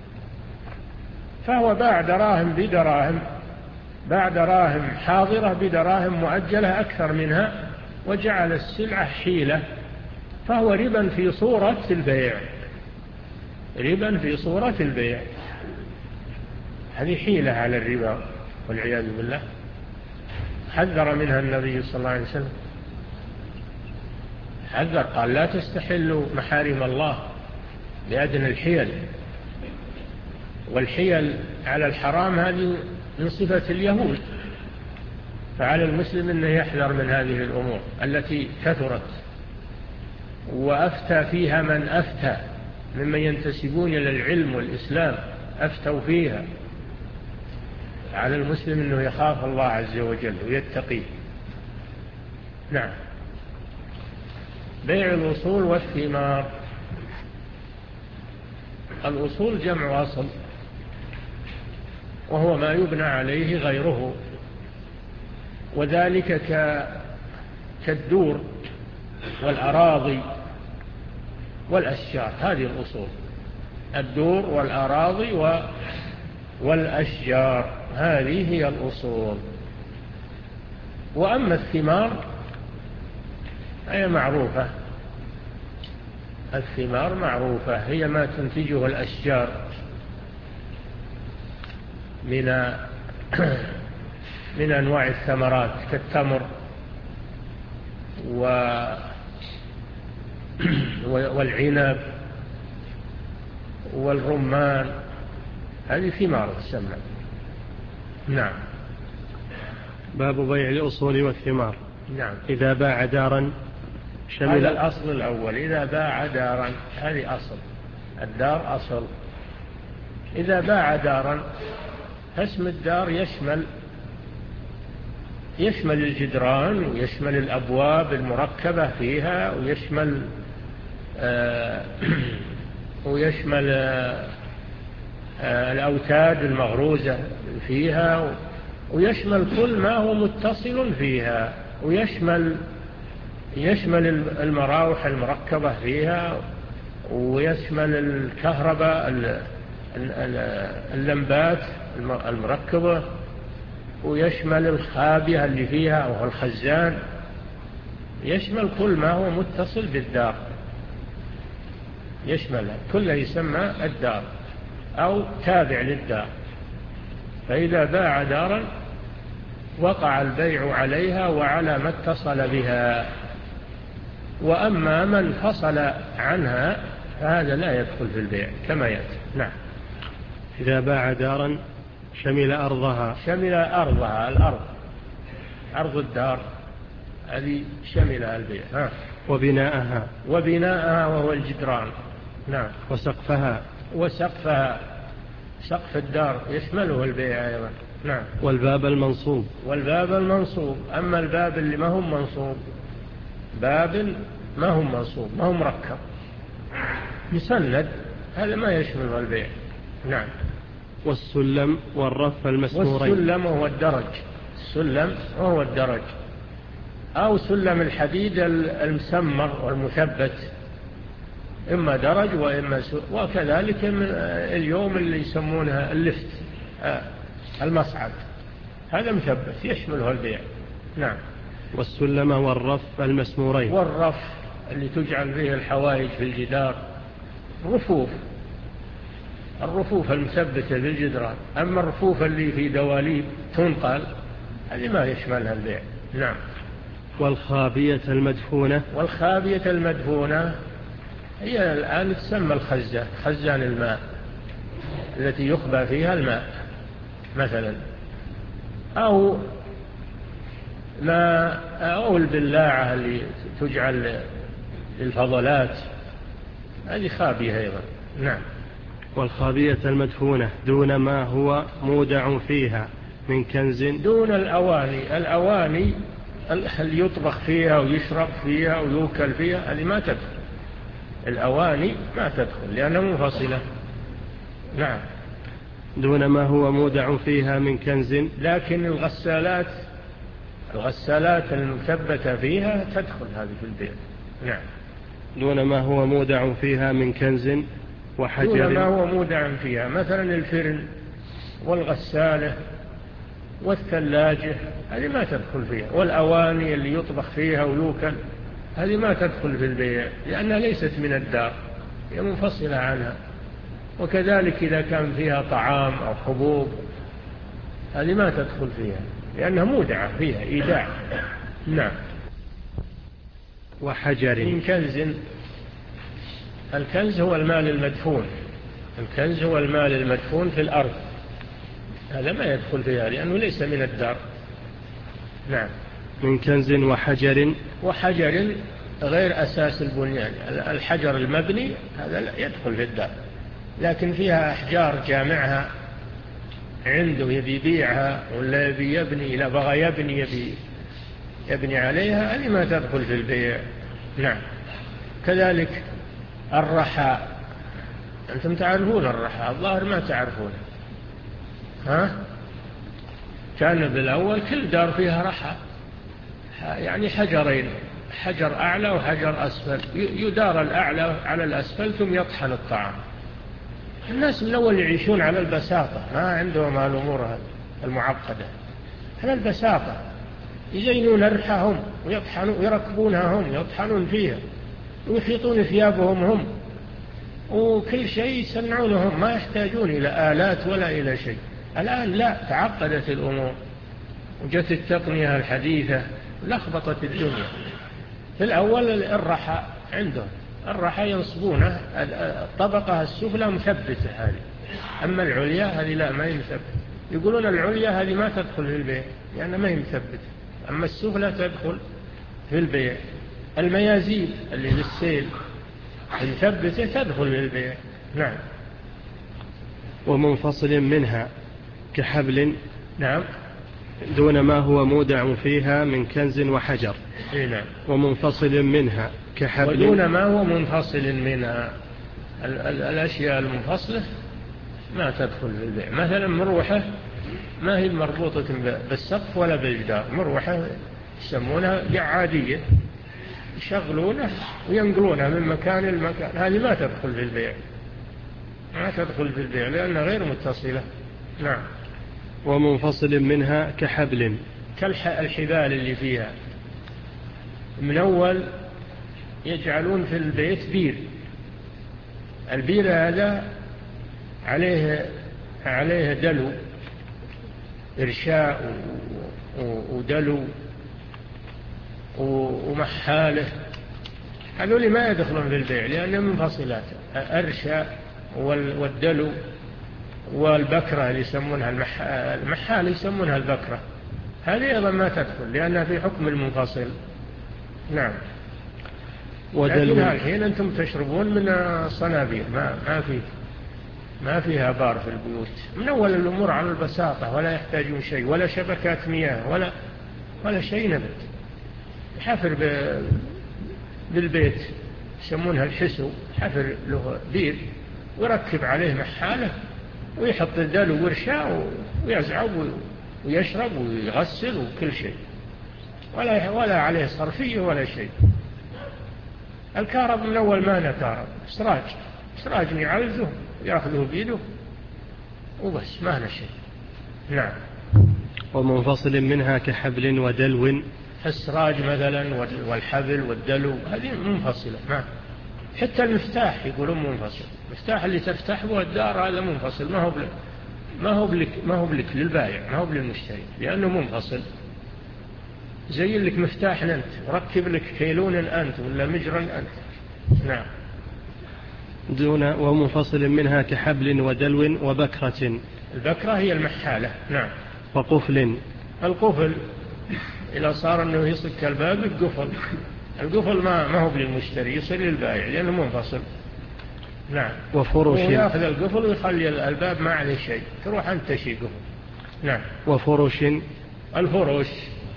فهو باع دراهم بدراهم، باع دراهم حاضرة بدراهم مؤجلة أكثر منها، وجعل السلعة حيلة، فهو ربا في صورة البيع، ربا في صورة البيع. هذه حيلة على الربا والعياذ بالله، حذر منها النبي صلى الله عليه وسلم، حذر قال لا تستحلوا محارم الله بأدنى الحيل، والحيل على الحرام هذه من صفة اليهود. فعلى المسلم أنه يحذر من هذه الأمور التي كثرت وأفتى فيها من أفتى ممن ينتسبون إلى العلم والإسلام، أفتوا فيها. على المسلم أنه يخاف الله عز وجل ويتقيه. نعم. بيع الأصول والثمار. الأصول جمع أصل، وهو ما يبنى عليه غيره، وذلك كالدور والأراضي والأشجار. هذه الأصول، الدور والأراضي والأشجار، هذه هي الأصول. وأما الثمار هي معروفة، الثمار معروفة، هي ما تنتجه الأشجار من من أنواع الثمرات كالتمر والعنب والرمان، هذه ثمار تسمى. نعم. باب بيع الأصول والثمار. نعم. إذا باع دارا شمل. هذا الأصل الأول، إذا باع دارا، هذه أصل، الدار أصل. إذا باع دارا، اسم الدار يشمل يشمل الجدران، ويشمل الأبواب المركبة فيها، ويشمل آه ويشمل آه الأوتاد المغروزة فيها، ويشمل كل ما هو متصل فيها، ويشمل يشمل المراوح المركبة فيها، ويشمل الكهرباء، اللمبات المركبة، ويشمل الخابئة اللي فيها أو الخزان، يشمل كل ما هو متصل بالدار، يشمل كله، يسمى الدار أو تابع للدار. فإذا باع دارا وقع البيع عليها وعلى ما اتصل بها. وأما من فصل عنها فهذا لا يدخل في البيع كما يأتي. نعم. إذا باع دارا شمل أرضها. شمل أرضها، الأرض، أرض الدار هذه شملها البيع. ها. وبناءها. وبناءها وهو الجدران. نعم. وسقفها. وسقفها، سقف الدار يشمله البيع أيضا. نعم. والباب المنصوب. والباب المنصوب. أما الباب اللي ما هو منصوب، باب ما هو منصوب، ما هو مركب، مسند، هذا ما يشمله البيع. نعم. والسلم والرف المسمورين. والسلم وهو الدرج، السلم وهو الدرج، أو سلم الحديد المسمر والمثبت، إما درج وإما سلم. وكذلك من اليوم اللي يسمونها اللفت، المصعد، هذا مثبت يشمله البيع. نعم. والسلم والرف المسمورين. والرف اللي تجعل فيه الحوائج في الجدار، رفوف، الرفوف المثبتة بالجدران. أما الرفوف اللي في دواليب تنقل، هذه ما يشملها البيع. نعم. والخابية المدفونة. والخابية المدفونة هي الآن تسمى الخزة، خزان الماء التي يخبى فيها الماء مثلا، أو ما أو البلاعة اللي تجعل للفضلات، هذه خابية أيضا. نعم. والخابية المدفونة دون ما هو مودع فيها من كنز. دون الأواني، الأواني اللي يطبخ فيها ويشرب فيها ويوكل فيها، هذه ما تدخل، الأواني ما تدخل لأنها منفصلة. نعم. دون ما هو مودع فيها من كنز. لكن الغسالات، الغسالات المثبتة فيها تدخل هذه في البيع. نعم. دون ما هو مودع فيها من كنز وحجر. دون ما هو مودع فيها، مثلا الفرن والغسالة والثلاجة، هذه ما تدخل فيها. والأواني اللي يطبخ فيها ويوكل، هذه ما تدخل في البيع لأنها ليست من الدار، هي منفصلة عنها. وكذلك إذا كان فيها طعام أو حبوب، هذه ما تدخل فيها لأنها مودعة فيها إيداع. نعم. وحجر. من كنز، الكنز هو المال المدفون، الكنز هو المال المدفون في الأرض، هذا ما يدخل فيها لأنه ليس من الدار. نعم. من كنز وحجر. وحجر غير أساس البنيان، الحجر المبني هذا لا يدخل في الدار، لكن فيها أحجار جامعها عنده يبي يبيعها ولا يبي يبني، إذا بغى يبني يبي يبني عليها، هذه ما تدخل في البيع. نعم. كذلك الرحاء، أنتم تعرفون الرحاء، الظاهر ما تعرفون. ها؟ كان بالأول كل دار فيها رحاء، يعني حجرين، حجر أعلى وحجر أسفل، يدار الأعلى على الأسفل ثم يطحن الطعام. الناس من أول يعيشون على البساطة، ما عندهم الأمور المعقدة، على البساطة، يزينون رحهم ويطحنون ويركبونها هم، يطحنون فيها ويخيطون ثيابهم هم، وكل شيء يصنعونه هم، ما يحتاجون إلى آلات ولا إلى شيء. الآن لا، تعقدت الأمور، وجت التقنية الحديثة لخبطت الدنيا. في الأول الرحى عندهم الرحى ينصبونه الطبقة السفلى مثبتة هذه، أما العليا هذه لا ما هي مثبتة. يقولون العليا هذه ما تدخل في البيع لأنها يعني ما هي مثبتة، أما السفلى تدخل في البيع. الميازيب اللي للسيل المثبتة تدخل في البيع. نعم. ومنفصل منها كحبل نعم دون ما هو مودع فيها من كنز وحجر. إيه نعم. ومنفصل منها كحبل ودون ما هو منفصل منها. ال ال الأشياء المنفصلة ما تدخل في البيع. مثلا مروحة ما هي مربوطة بالسقف ولا بالجدار، مروحة يسمونها قعادية يشغلونه وينقلونها من مكان لمكان، هذه ما تدخل في البيع، ما تدخل في البيع لأنها غير متصلة. نعم. ومنفصل منها كحبل كالحبال اللي فيها. من أول يجعلون في البيت بير، البير هذا عليه عليه دلو إرشاء ودلو ومحاله، هذول ما يدخلون في البيع لأنهم منفصلات. أرشاء والدلو والبكرة اللي يسمونها المحال يسمونها البكرة، هذه أيضا ما تدخل لأنها في حكم المنفصل. نعم. لكنها الحين أنتم تشربون من الصنابير، ما ما في ما فيها بار في البيوت. من أول الأمور على البساطة، ولا يحتاجون شيء ولا شبكات مياه ولا ولا شيء نبت. حفر بالبيت يسمونها الحسو، حفر له بير ويركب عليه محالة ويحط الدلو ورشاء ويزعب ويشرب ويغسل وكل شيء، ولا ولا عليه صرفية ولا شيء. الكهرب من أول ما نكهرب سراج سراج يعالجه ويأخذه بيده وبس، ما هنا شيء. نعم. ومنفصل منها كحبل ودلو. السراج مثلا والحبل والدلو هذه منفصلة. نعم. حتى المفتاح يقولون منفصل، المفتاح اللي تفتح به الدار هذا منفصل، ما هو بلك ما هو بلك ما هو بلك للبائع، ما هو للمشتري، لأنه منفصل. زي لك مفتاح أنت ركب لك كيلون أنت ولا مجرا أنت. نعم. دون ومنفصل منها كحبل ودلو وبكرة. البكرة هي المحالة. نعم. وقفل. القفل إذا صار أنه يصك الباب القفل، القفل ما ما هو للمشتري، يصير للبائع لأنه منفصل. نعم. وفرش. ويأخذ القفل ويخلي الباب ما عليه شيء، تروح أنت تشي قفل. نعم. وفرش. الفرش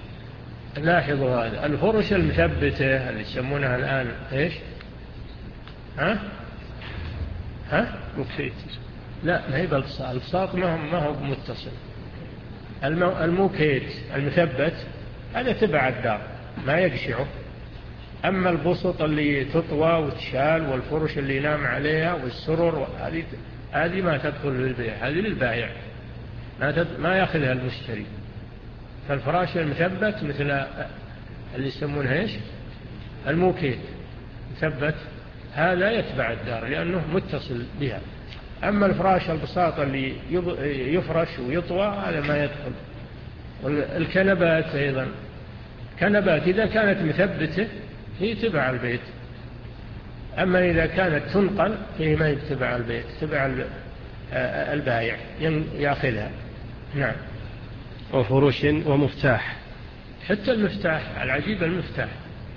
لاحظوا هذا، الفرش المثبتة اللي يسمونها الآن إيش؟ ها؟ ها؟ مكفيت. لا ما هي بالبساط، البساط ما هو ما هو متصل. الموكيت المثبت هذا تبع الدار ما يقشعه. أما البسط اللي تطوى وتشال والفرش اللي ينام عليها والسرر هذه هذه ما تدخل للبيع، هذه للبائع ما تد... ما يأخذها المشتري. فالفراش المثبت مثل اللي يسمونه ايش؟ الموكيت مثبت، هذا يتبع الدار لأنه متصل بها. أما الفراش البساط اللي يفرش ويطوى هذا ما يدخل. والكنبات أيضا، كنبات إذا كانت مثبتة هي تبع البيت، أما إذا كانت تنقل فهي ما يتبع البيت، تبع البائع يأخذها. نعم. وفرش ومفتاح. حتى المفتاح العجيب، المفتاح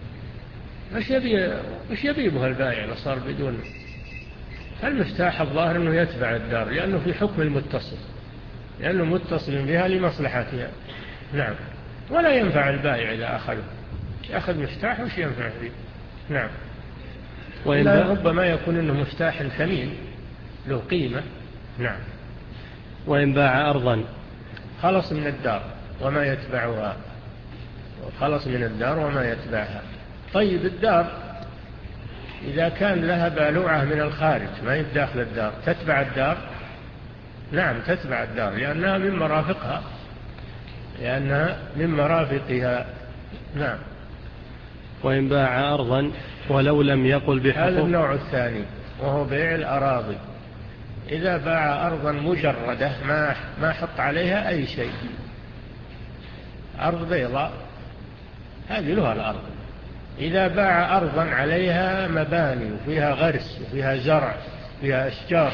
وش يبي وش يبيبه البائع لو صار بدون المفتاح؟ الظاهر أنه يتبع الدار لأنه في حكم المتصل، لأنه متصل بها لمصلحتها. نعم. ولا ينفع البائع إذا أخذه، يأخذ مفتاح وش ينفع فيه. نعم. وإلا ربما يكون أنه مفتاح ثمين له قيمة. نعم. وإن باع أرضا خلص من الدار وما يتبعها، خلص من الدار وما يتبعها. طيب الدار إذا كان لها بالوعة من الخارج ما هي داخل الدار تتبع الدار؟ نعم تتبع الدار لأنها من مرافقها، لأنها من مرافقها. نعم. وإن باع أرضا ولو لم يقل بحقوق. هذا النوع الثاني وهو بيع الأراضي. إذا باع أرضا مجردة ما ما حط عليها أي شيء، أرض بيضاء هذه له الأرض. إذا باع أرضا عليها مباني وفيها غرس وفيها زرع وفيها أشجار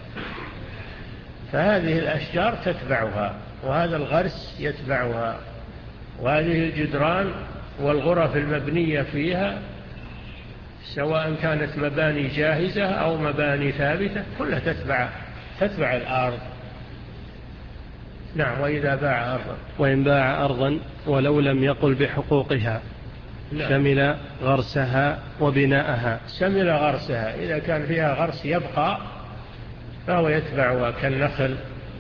فهذه الأشجار تتبعها وهذا الغرس يتبعها وهذه الجدران والغرف المبنية فيها سواء كانت مباني جاهزة أو مباني ثابتة كلها تتبع تتبع الأرض. نعم. وإذا باع أرضا وإن باع أرضا ولو لم يقل بحقوقها لا. شمل غرسها وبناءها. شمل غرسها إذا كان فيها غرس يبقى فهو يتبعها كالنخل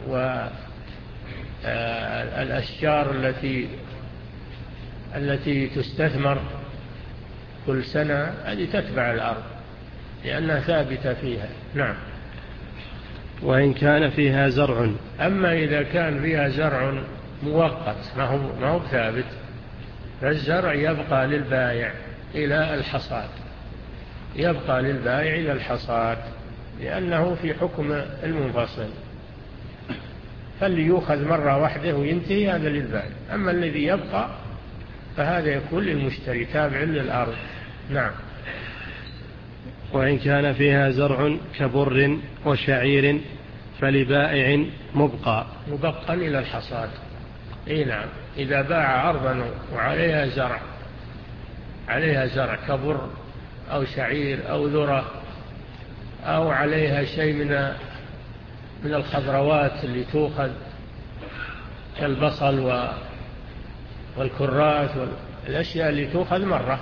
والأشجار التي التي تستثمر كل سنة هذه تتبع الأرض لأنها ثابتة فيها. نعم. وإن كان فيها زرع. أما إذا كان فيها زرع مؤقت ما هو ما هو ثابت فالزرع يبقى للبائع إلى الحصاد يبقى للبائع إلى الحصاد لأنه في حكم المنفصل فاللي يؤخذ مرة واحدة وينتهي هذا للبائع. أما الذي يبقى فهذا يكون للمشتري تابع للأرض. نعم. وإن كان فيها زرع كبر وشعير فلبائع مبقى مبقى إلى الحصاد. إيه نعم. إذا باع أرضا وعليها زرع عليها زرع كبر أو شعير أو ذرة أو عليها شيء من من الخضروات اللي تؤخذ كالبصل والكرات والأشياء اللي تؤخذ مرة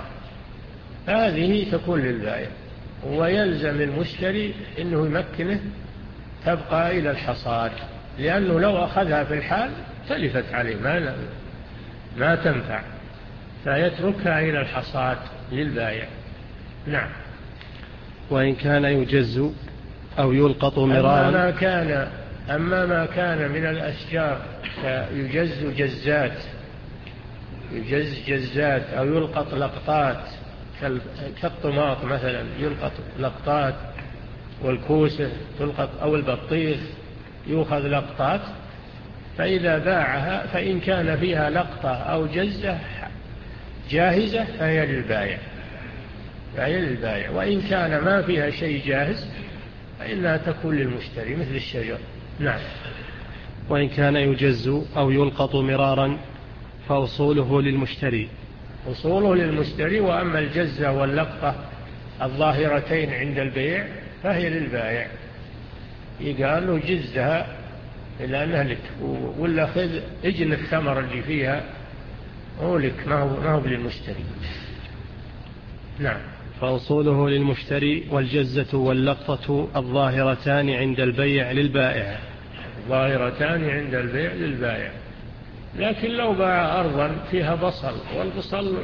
هذه تكون للبائع ويلزم المشتري أنه يمكنه تبقى إلى الحصاد لأنه لو أخذها في الحال تلفت عليه ما, ما تنفع فيتركها إلى الحصاد للبائع. نعم. وإن كان يجز أو يلقط مرارا. أما ما كان, أما ما كان من الأشجار يجز جزات يجز جزات أو يلقط لقطات كالطماط مثلا يلقط لقطات والكوسة تلقط أو البطيخ يؤخذ لقطات فإذا باعها فإن كان فيها لقطة أو جزة جاهزة فهي للبائع فهي للبائع وإن كان ما فيها شيء جاهز فإنها تكون للمشتري مثل الشجر. نعم. وإن كان يجز أو يلقط مرارا فأصوله للمشتري أصوله للمشتري. وأما الجزة واللقطة الظاهرتين عند البيع فهي للبائع يقال له جزها إلا أنها لك ولا خذ اجن الثمر اللي فيها هو لك ما هو, ما هو للمشتري. نعم. فأصوله للمشتري والجزة واللقطة الظاهرتان عند البيع للبائع ظاهرتان عند البيع للبائع. لكن لو باع أرضا فيها بصل والبصل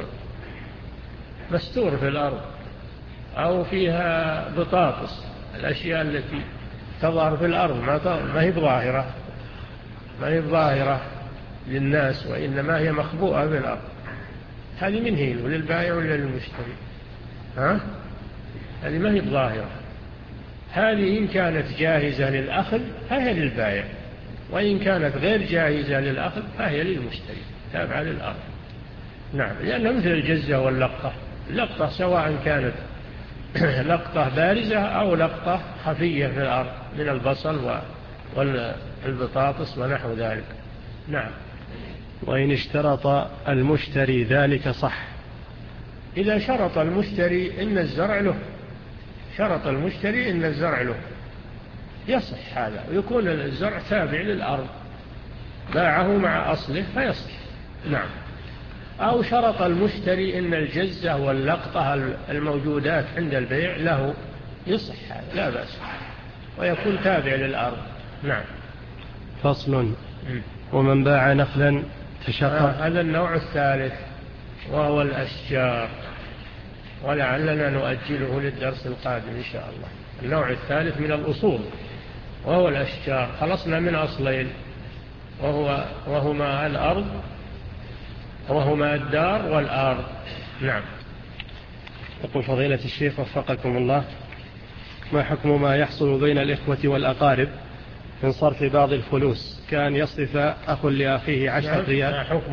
مستور في الأرض أو فيها بطاطس الأشياء التي تظهر في الأرض ما هي بظاهرة ما هي بظاهرة للناس وإنما هي مخبوءة في الأرض هذه من هي للبائع ولا للمشتري؟ ها؟ هذه ما هي بظاهرة. هذه إن كانت جاهزة للأخذ فهي للبائع وإن كانت غير جاهزة للأخذ فهي للمشتري تابعة للأرض. نعم. لأنها مثل الجزة واللقطة. اللقطة سواء كانت لقطة بارزة أو لقطة خفية في الأرض من البصل والبطاطس ونحو ذلك. نعم. وإن اشترط المشتري ذلك صح. إذا شرط المشتري إن الزرع له شرط المشتري إن الزرع له يصح هذا ويكون الزرع تابع للأرض باعه مع أصله فيصح. نعم. أو شرط المشتري إن الجزة واللقطة الموجودات عند البيع له يصح هذا لا بأس ويكون تابع للأرض. نعم. فصل. ومن باع نخلا تشقق. آه هذا النوع الثالث وهو الأشجار ولعلنا نؤجله للدرس القادم إن شاء الله. النوع الثالث من الأصول وهو الأشجار. خلصنا من أصلين وهو وهما الأرض وهما الدار والأرض. نعم. يقول فضيلة الشيخ وفقكم الله ما حكم ما يحصل بين الإخوة والأقارب من صرف بعض الفلوس كان يصرف أخ لأخيه عشرة ريال ما حكم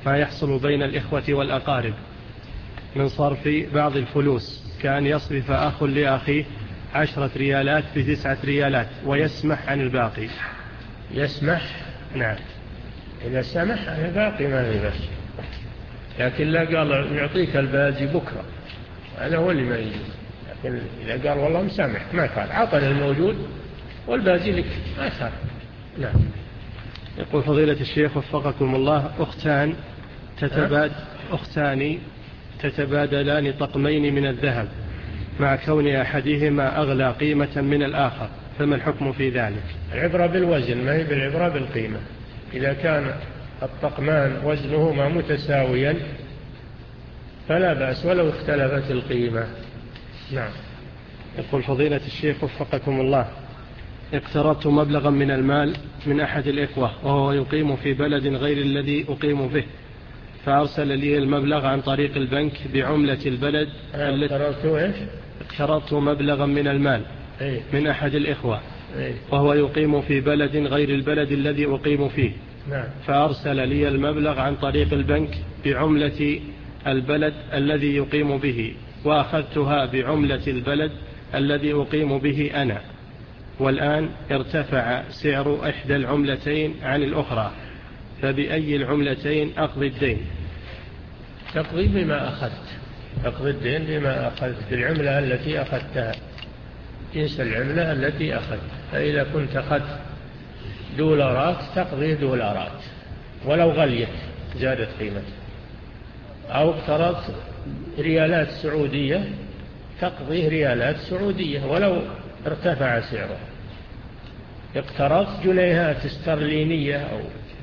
ما يحصل بين الإخوة والأقارب من صرف بعض الفلوس، كأن يصرف أخ لأخيه عشرة ريالات بتسعة ريالات ويسمح عن الباقي. يسمح؟ نعم. إذا سمح عن الباقي ما في بس، لكن لا قال يعطيك الباقي بكرة، هذا هو اللي ما يجوز. لكن إذا قال والله مسامح ما قال عطنا الموجود والباقي لك ما صار. نعم. يقول فضيلة الشيخ وفقكم الله، أختان تتباد أختان تتبادلان طقمين من الذهب مع كون أحدهما أغلى قيمة من الآخر، فما الحكم في ذلك؟ العبرة بالوزن ما هي بالعبرة بالقيمة. إذا كان الطقمان وزنهما متساويا فلا بأس ولو اختلفت القيمة. نعم. يقول فضيلة الشيخ وفقكم الله، اقترضت مبلغا من المال من أحد الإخوة وهو يقيم في بلد غير الذي أقيم به، فأرسل لي المبلغ عن طريق البنك بعملة البلد التي اقترضت اقترضت مبلغا من المال ايه؟ من أحد الإخوة ايه؟ وهو يقيم في بلد غير البلد الذي أقيم فيه. نعم. فأرسل لي المبلغ عن طريق البنك بعملة البلد الذي يقيم به، وأخذتها بعملة البلد الذي أقيم به أنا، والآن ارتفع سعر إحدى العملتين عن الأخرى، فبأي العملتين أقضي الدين؟ تقضي بما أخذت، تقضي الدين بما أخذت بالعملة التي أخذتها، جنس العملة التي أخذت. فإذا كنت أخذت دولارات تقضي دولارات ولو غليت زادت قيمتها، أو اقترضت ريالات سعودية تقضي ريالات سعودية ولو ارتفع سعره. اقترضت جنيهات استرلينية أو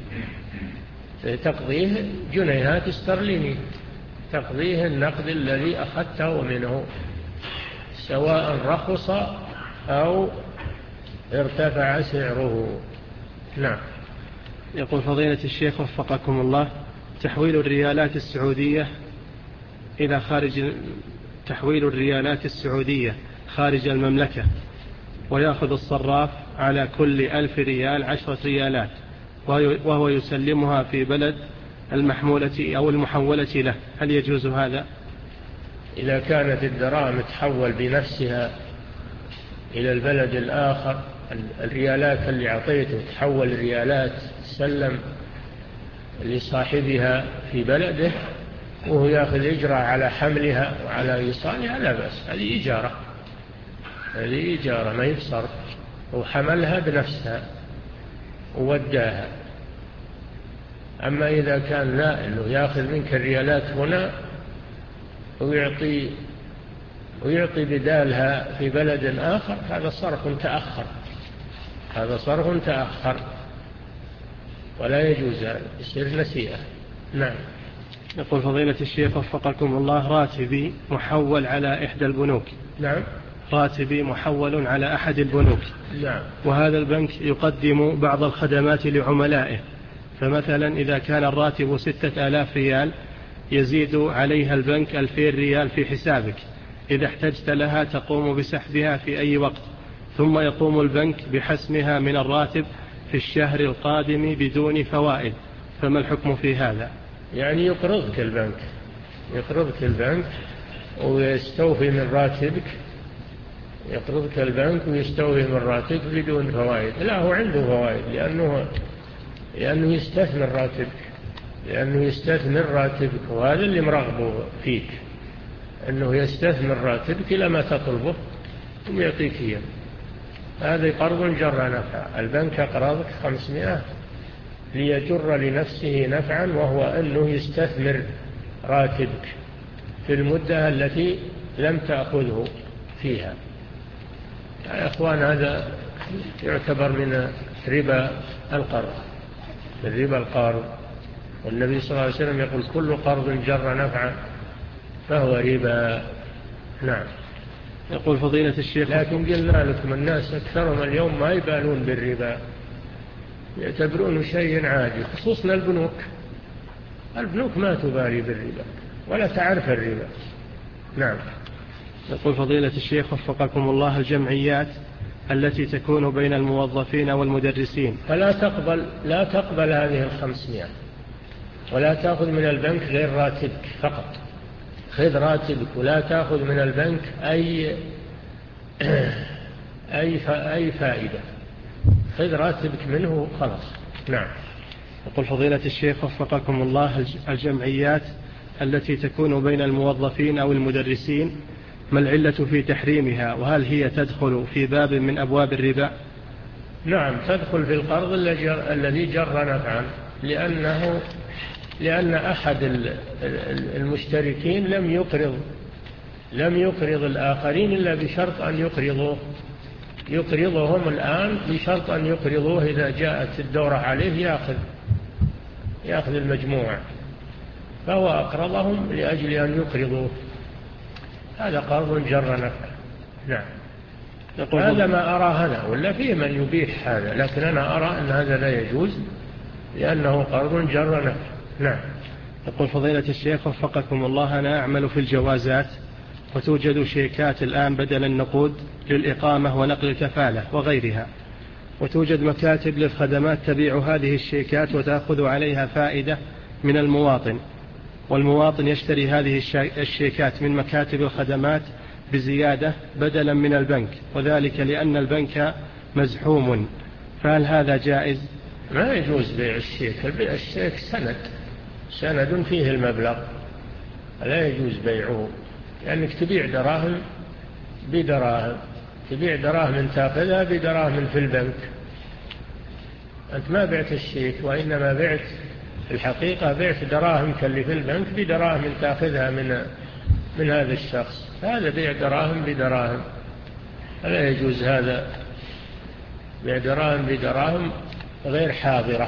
تقضيه جنيهات استرلينية، تقضيه النقد الذي أخذته منه سواء رخص أو ارتفع سعره. نعم. يقول فضيلة الشيخ وفقكم الله، تحويل الريالات السعودية إلى خارج تحويل الريالات السعودية خارج المملكة، ويأخذ الصراف على كل ألف ريال عشرة ريالات وهو يسلمها في بلد المحمولة أو المحولة له، هل يجوز هذا؟ إذا كانت الدراهم تحول بنفسها إلى البلد الآخر، الريالات اللي أعطيته تحول ريالات تسلم لصاحبها في بلده وهو يأخذ إجراء على حملها وعلى إيصالها، لا بأس، هذه إجارة، هذه إجارة ما يفسر، وحملها بنفسها ووداها. أما إذا كان لا، إنه يأخذ منك الريالات هنا ويعطي ويعطي بدالها في بلد آخر، هذا صرف تأخر، هذا صرف تأخر ولا يجوز، يصير نسيئة. نعم. يقول فضيلة الشيخ وفقكم الله، راتبي محول على إحدى البنوك. نعم. راتبي محول على أحد البنوك. نعم. وهذا البنك يقدم بعض الخدمات لعملائه، فمثلا إذا كان الراتب ستة آلاف ريال يزيد عليها البنك ألفين ريال في حسابك، إذا احتجت لها تقوم بسحبها في أي وقت، ثم يقوم البنك بحسمها من الراتب في الشهر القادم بدون فوائد، فما الحكم في هذا؟ يعني يقرضك البنك، يقرضك البنك ويستوفي من راتبك، يقرضك البنك ويستوفي من راتبك بدون فوائد. لا، هو عنده فوائد لأنه لأنه يستثمر راتبك، لأنه يستثمر راتبك، وهذا اللي مرغبه فيك، أنه يستثمر راتبك إلى ما تطلبه ثم يعطيك إياه. هذا قرض جر نفع، البنك أقرضك خمسمائة ليجر لنفسه نفعا، وهو أنه يستثمر راتبك في المدة التي لم تأخذه فيها. يا إخوان، هذا يعتبر من ربا القرض، من ربا القرض، والنبي صلى الله عليه وسلم يقول كل قرض جر نفعا فهو ربا. نعم. يقول فضيلة الشيخ، لكن قلنا لكم الناس أكثرهم اليوم ما يبالون بالربا، يعتبرونه شيء عادي، خصوصا البنوك. البنوك ما تبالي بالربا ولا تعرف الربا. نعم. يقول فضيلة الشيخ وفقكم الله، الجمعيات التي تكون بين الموظفين والمدرسين فلا تقبل لا تقبل هذه الخمسمائة، ولا تأخذ من البنك غير راتبك فقط. خذ راتبك ولا تأخذ من البنك أي أي أي فائدة. خذ راتبك منه خلاص. نعم. يقول فضيلة الشيخ وفقكم الله، الجمعيات التي تكون بين الموظفين أو المدرسين ما العلة في تحريمها، وهل هي تدخل في باب من أبواب الربا؟ نعم تدخل في القرض الذي جر نفعا، لأنه لأن أحد المشتركين لم يقرض لم يقرض الآخرين إلا بشرط أن يقرضوه يقرضهم الآن بشرط أن يقرضوه إذا جاءت الدورة عليه يأخذ يأخذ المجموعة، فهو أقرضهم لأجل أن يقرضوه. هذا قرض جر نفع. نعم. هذا ما أرى أنا، ولا فيه من يبيح هذا، لكن أنا أرى أن هذا لا يجوز لأنه قرض جر نفع. نعم. يقول فضيلة الشيخ وفقكم الله، أنا أعمل في الجوازات وتوجد شيكات الآن بدل النقود للإقامة ونقل الكفالة وغيرها، وتوجد مكاتب للخدمات تبيع هذه الشيكات وتأخذ عليها فائدة من المواطن، والمواطن يشتري هذه الشيكات من مكاتب الخدمات بزيادة بدلا من البنك، وذلك لأن البنك مزحوم، فهل هذا جائز؟ ما يجوز بيع الشيك. بيع الشيك سند سند فيه المبلغ، لا يجوز بيعه، لأنك تبيع دراهم بدراهم، تبيع دراهم تأخذها بدراهم في البنك. أنت ما بعت الشيك، وإنما بعت الحقيقة بعت دراهم كاللي في البنك بدراهم تأخذها من من هذا الشخص. هذا بيع دراهم بدراهم، لا يجوز هذا. بيع دراهم بدراهم غير حاضرة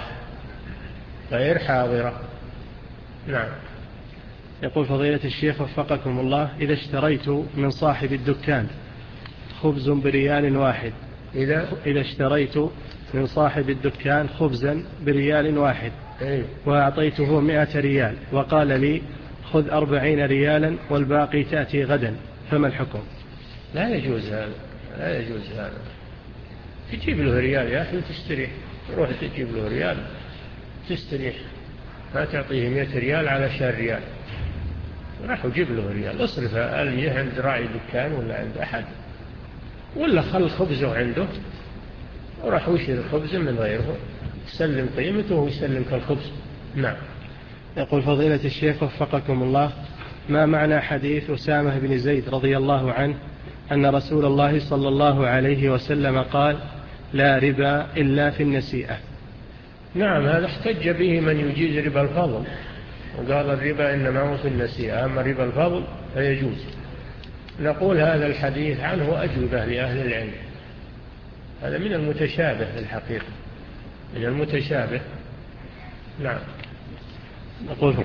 غير حاضرة. نعم. يقول فضيلة الشيخ وفقكم الله، إذا اشتريت من صاحب الدكان خبز بريال واحد إذا إذا اشتريت من صاحب الدكان خبزا بريال واحد وأعطيته مئة ريال وقال لي خذ أربعين ريالا والباقي تأتي غدا، فما الحكم؟ لا يجوز هذا، لا يجوز هذا. تجيب له ريال يا أخي وتستريح، روح تجيب له ريال تستريح، ما تعطيه مئة ريال على شهر ريال. راح وجيب له ريال، اصرف المئة عند راعي دكان ولا عند أحد، ولا خل خبزه عنده وراح ويشتري الخبز من غيره، سلم قيمته ويسلمك الخبز. نعم. يقول فضيلة الشيخ وفقكم الله، ما معنى حديث أسامة بن زيد رضي الله عنه أن رسول الله صلى الله عليه وسلم قال لا ربا إلا في النسيئة؟ نعم، هذا احتج به من يجيز ربا الفضل، وقال الربا إنما هو في النسيئة، أما ربا الفضل فيجوز. نقول هذا الحديث عنه أجوبة لأهل العلم، هذا من المتشابه في الحقيقة، من المتشابه. نعم. نقول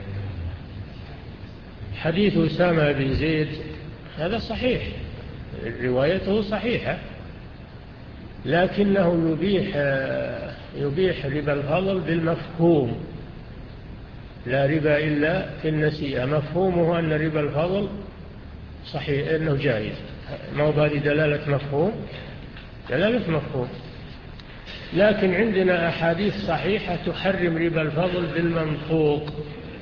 حديث أسامة بن زيد هذا صحيح، روايته صحيحة، لكنه يبيح يبيح ربا الفضل بالمفهوم، لا ربا إلا في النسيئة، مفهومه أن ربا الفضل صحيح أنه جائز، ما هو هذه دلالة مفهوم، دلالة مفهوم. لكن عندنا أحاديث صحيحة تحرم ربا الفضل بالمنطوق،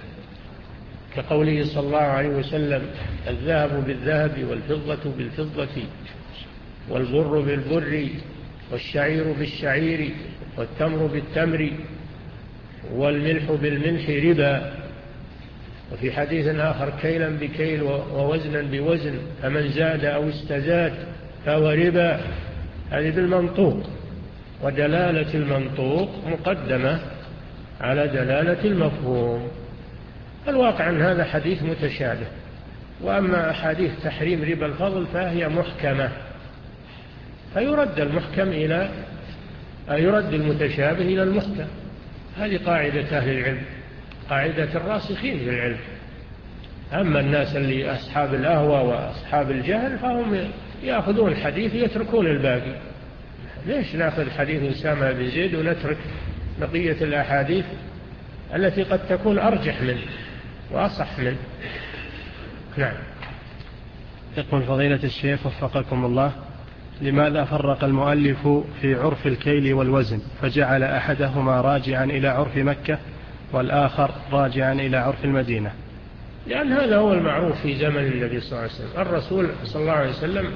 كقوله صلى الله عليه وسلم الذهب بالذهب والفضة بالفضة والبر بالبر والشعير بالشعير والتمر بالتمر والملح بالملح ربا. وفي حديث آخر كيلا بكيل ووزنا بوزن، فمن زاد أو استزاد فهو ربا. هذه بالمنطوق، ودلالة المنطوق مقدمة على دلالة المفهوم. الواقع أن هذا حديث متشابه، وأما أحاديث تحريم ربا الفضل فهي محكمة، فيرد المحكم إلى يرد المتشابه إلى المحكم. هذه قاعدة أهل العلم، قاعدة الراسخين في العلم. أما الناس اللي أصحاب الأهوى وأصحاب الجهل فهم يأخذون الحديث ويتركون الباقي. ليش نأخذ حديث أسامة بن زيد ونترك بقية الأحاديث التي قد تكون أرجح منه وأصح منه؟ نعم. يقول فضيلة الشيخ وفقكم الله، لماذا فرق المؤلف في عرف الكيل والوزن فجعل أحدهما راجعا إلى عرف مكة والآخر راجعا إلى عرف المدينة؟ لأن هذا هو المعروف في زمن النبي صلى الله عليه وسلم. الرسول صلى الله عليه وسلم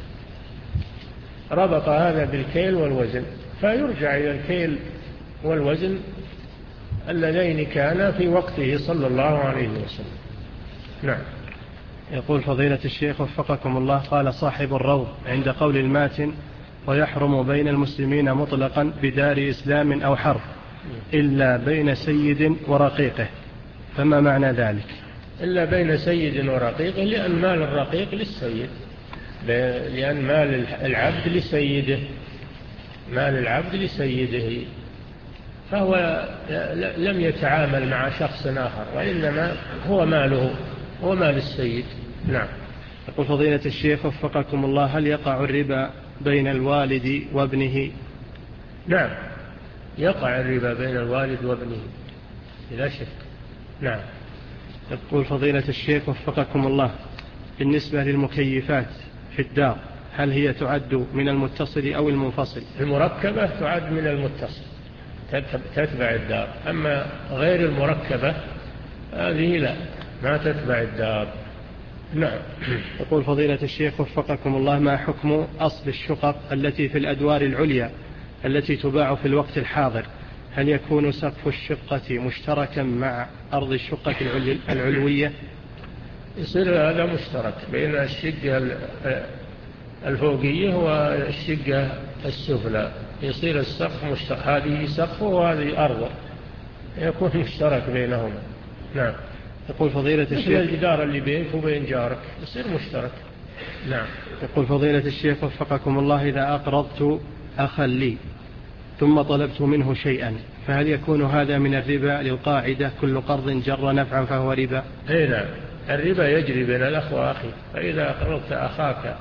ربط هذا بالكيل والوزن، فيرجع إلى الكيل والوزن اللذين كانا في وقته صلى الله عليه وسلم. نعم. يقول فضيلة الشيخ وفقكم الله، قال صاحب الروض عند قول الماتن: ويحرم بين المسلمين مطلقا بدار إسلام أو حرب إلا بين سيد ورقيقه، فما معنى ذلك؟ إلا بين سيد ورقيقه لأن مال الرقيق للسيد، لأن مال العبد لسيده، مال العبد لسيده، فهو لم يتعامل مع شخص آخر، وإنما هو ماله، هو مال السيد. نعم. يقول فضيلة الشيخ وفقكم الله، هل يقع الربا بين الوالد وابنه؟ نعم، يقع الربا بين الوالد وابنه لا شك. نعم. يقول فضيلة الشيخ وفقكم الله، بالنسبة للمكيفات في الدار هل هي تعد من المتصل أو المنفصل؟ المركبة تعد من المتصل، تتبع الدار، أما غير المركبة هذه لا، ما تتبع الدار. نعم. يقول فضيلة الشيخ وفقكم الله، ما حكم أصل الشقق التي في الأدوار العليا التي تباع في الوقت الحاضر؟ هل يكون سقف الشقة مشتركا مع أرض الشقة العلوية؟ يصير هذا مشترك بين الشقة الفوقية والشقة السفلى، يصير السقف مشترك، هذه سقفه وهذه أرضه، يكون مشترك بينهما. نعم. يقول فضيلة الشيخ، مثل الجدار اللي بينك وبين جارك يصير مشترك. نعم. يقول فضيلة الشيخ وفقكم الله، إذا أقرضت أخا لي ثم طلبت منه شيئا فهل يكون هذا من الربا للقاعدة كل قرض جر نفعا فهو ربا؟ اي نعم، الربا يجري بين الأخ وأخيه، فإذا أقرضت أخاك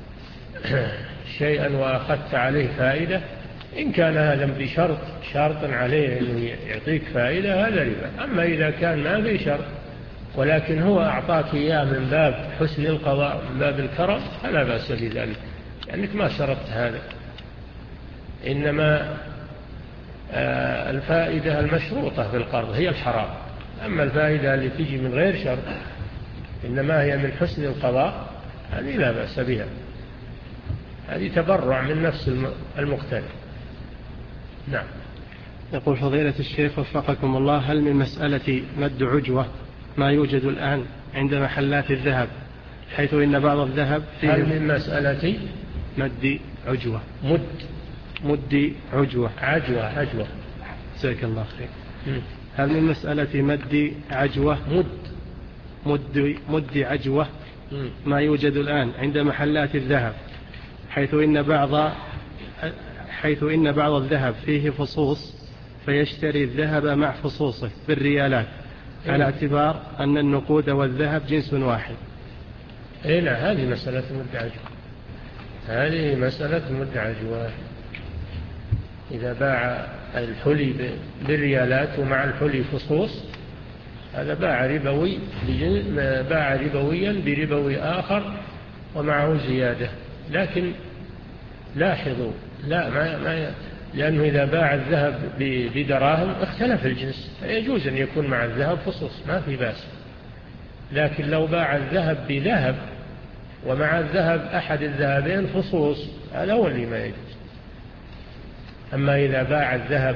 شيئا وأخذت عليه فائدة، إن كان هذا بشرط شرط عليه أنه يعطيك فائدة هذا ربا. أما إذا كان ما في شرط ولكن هو أعطاك إياه من باب حسن القضاء، من باب الكرم، فلا بأس بذلك، لأنك ما شرطت هذا. إنما الفائدة المشروطة في القرض هي الحرام، أما الفائدة اللي تجي من غير شرط إنما هي من حسن القضاء، هذه لا بأس بها، هذه تبرع من نفس المقترض. نعم. يقول فضيلة الشيخ وفقكم الله، هل من مسألة مد عجوة ما يوجد الآن عند محلات الذهب، حيث إن بعض الذهب فيه هل من مسألة مد عجوة مد مد عجوة عجوة عجوة جزاك الله خير. هل من مسألة مد عجوة مد مد مد عجوة ما يوجد الآن عند محلات الذهب، حيث إن بعض حيث إن بعض الذهب فيه فصوص فيشتري الذهب مع فصوصه بالريالات على اعتبار أن النقود والذهب جنس واحد؟ إيه لا، هذه مسألة مد عجوة، هذه مسألة مد عجوة. إذا باع الحلي بالريالات ومع الحلي فصوص، هذا باع ربوي، باع ربويا بربوي آخر ومعه زيادة. لكن لاحظوا، لا ما ما لأنه إذا باع الذهب بدراهم اختلف الجنس، يجوز أن يكون مع الذهب فصوص، ما في بأس. لكن لو باع الذهب بذهب ومع الذهب أحد الذهبين فصوص، هذا هو اللي ما يجوز. أما إذا باع الذهب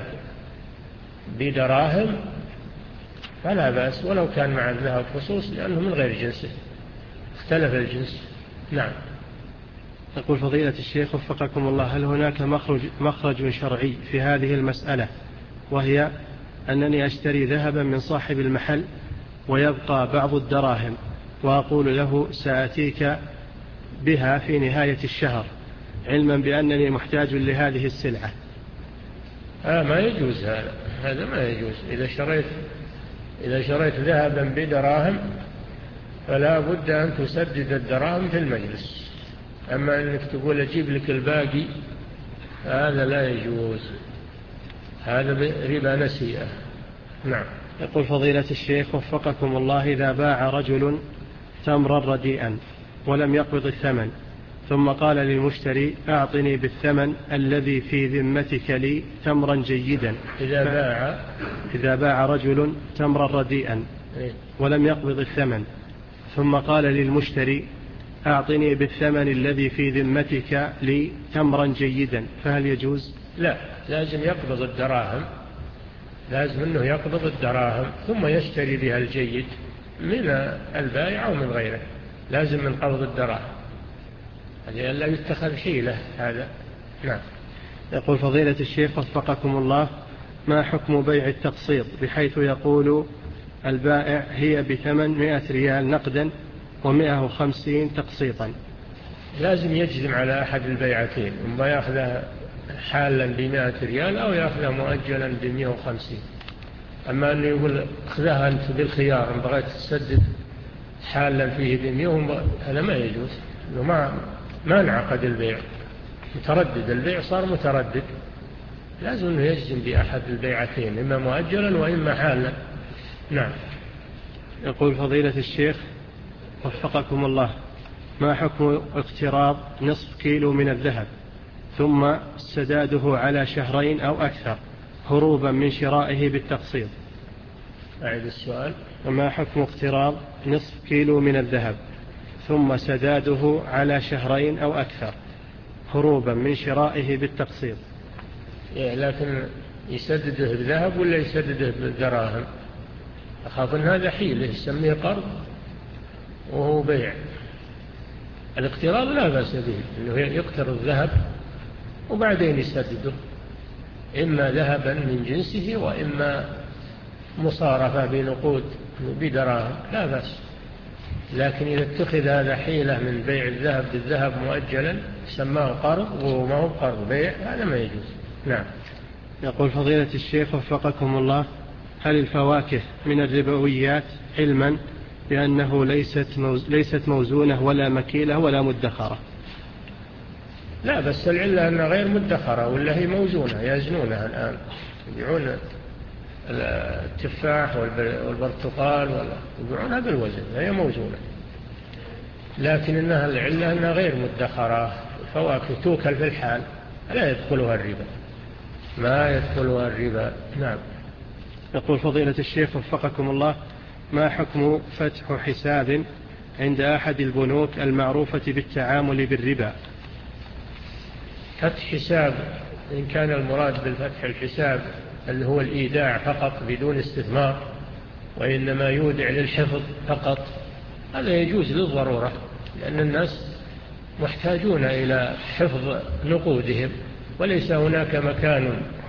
بدراهم فلا بأس ولو كان مع الذهب فصوص، لأنه من غير جنسه، اختلف الجنس. نعم. يقول فضيلة الشيخ وفقكم الله، هل هناك مخرج, مخرج شرعي في هذه المسألة، وهي أنني أشتري ذهبا من صاحب المحل ويبقى بعض الدراهم وأقول له سأتيك بها في نهاية الشهر، علما بأنني محتاج لهذه السلعة؟ آه ما يجوز هذا، هذا ما يجوز. إذا شريت إذا شريت ذهبا بدراهم فلا بد أن تسدد الدراهم في المجلس، أما أنك تقول أجيب لك الباقي هذا لا يجوز، هذا ربا نسيئة. نعم. يقول فضيلة الشيخ وفقكم الله، إذا باع رجل تمرا رديئا ولم يقبض الثمن ثم قال للمشتري أعطني بالثمن الذي في ذمتك لي تمرا جيدا. إذا باع إذا باع رجل تمرا رديئا ولم يقبض الثمن، ثم قال للمشتري أعطني بالثمن الذي في ذمتك لي تمرا جيدا، فهل يجوز؟ لا، لازم يقبض الدراهم، لازم أنه يقبض الدراهم ثم يشتري بها الجيد من البائع أو من غيره، لازم من قبض الدراهم، هذا لا يتخذ حيلة هذا. نعم. يقول فضيلة الشيخ وفقكم الله: ما حكم بيع التقسيط بحيث يقول البائع هي بثمن مئة ريال نقدا ومئة وخمسين تقسيطا؟ لازم يجزم على أحد البيعتين، إما يأخذها حالا بمئة ريال أو يأخذها مؤجلا بمئة وخمسين. أما أنه يقول أخذها أنت بالخيار إن بغيت تسدد حالا فيه بمئة، هذا ما يجوز، إنه ما ما انعقد البيع، متردد البيع، صار متردد، لازم أنه يجزم بأحد البيعتين، إما مؤجلا وإما حالا. نعم. يقول فضيلة الشيخ وفقكم الله: ما حكم اقتراض نصف كيلو من الذهب ثم سداده على شهرين أو أكثر هروبا من شرائه بالتقسيط؟ أعيد السؤال. وما حكم اقتراض نصف كيلو من الذهب ثم سداده على شهرين أو أكثر هروبا من شرائه بالتقسيط؟ لكن يسدده بذهب ولا يسدده بالدراهم؟ أخاف أن هذا حيلة يسميه قرض وهو بيع. الاقتراض لا بأس به، إنه يقترض الذهب وبعدين يسدده، إما ذهبا من جنسه وإما مصارفة بنقود بدراهم، لا بأس. لكن إذا اتخذ هذا حيلة من بيع الذهب بالذهب مؤجلا سماه قرض وهو ما هو قرض، بيع، هذا ما يجوز. نعم. يقول فضيلة الشيخ وفقكم الله: هل الفواكه من الربويات علما بأنه ليست ليست موزونة ولا مكيلة ولا مدخرة؟ لا، بس العلة أنها غير مدخرة ولا هي موزونة، يزنونها الآن، يبيعون التفاح والبرتقال يبيعونها بالوزن، هي موزونة، لكن إنها العلة أنها غير مدخرة، الفواكه توكل في الحال، لا يدخلها الربا، ما يدخلها الربا. نعم. يقول فضيلة الشيخ وفقكم الله: ما حكم فتح حساب عند أحد البنوك المعروفة بالتعامل بالربا؟ فتح حساب إن كان المراد بالفتح الحساب اللي هو الإيداع فقط بدون استثمار، وإنما يودع للحفظ فقط، هذا يجوز للضرورة، لأن الناس محتاجون إلى حفظ نقودهم، وليس هناك مكان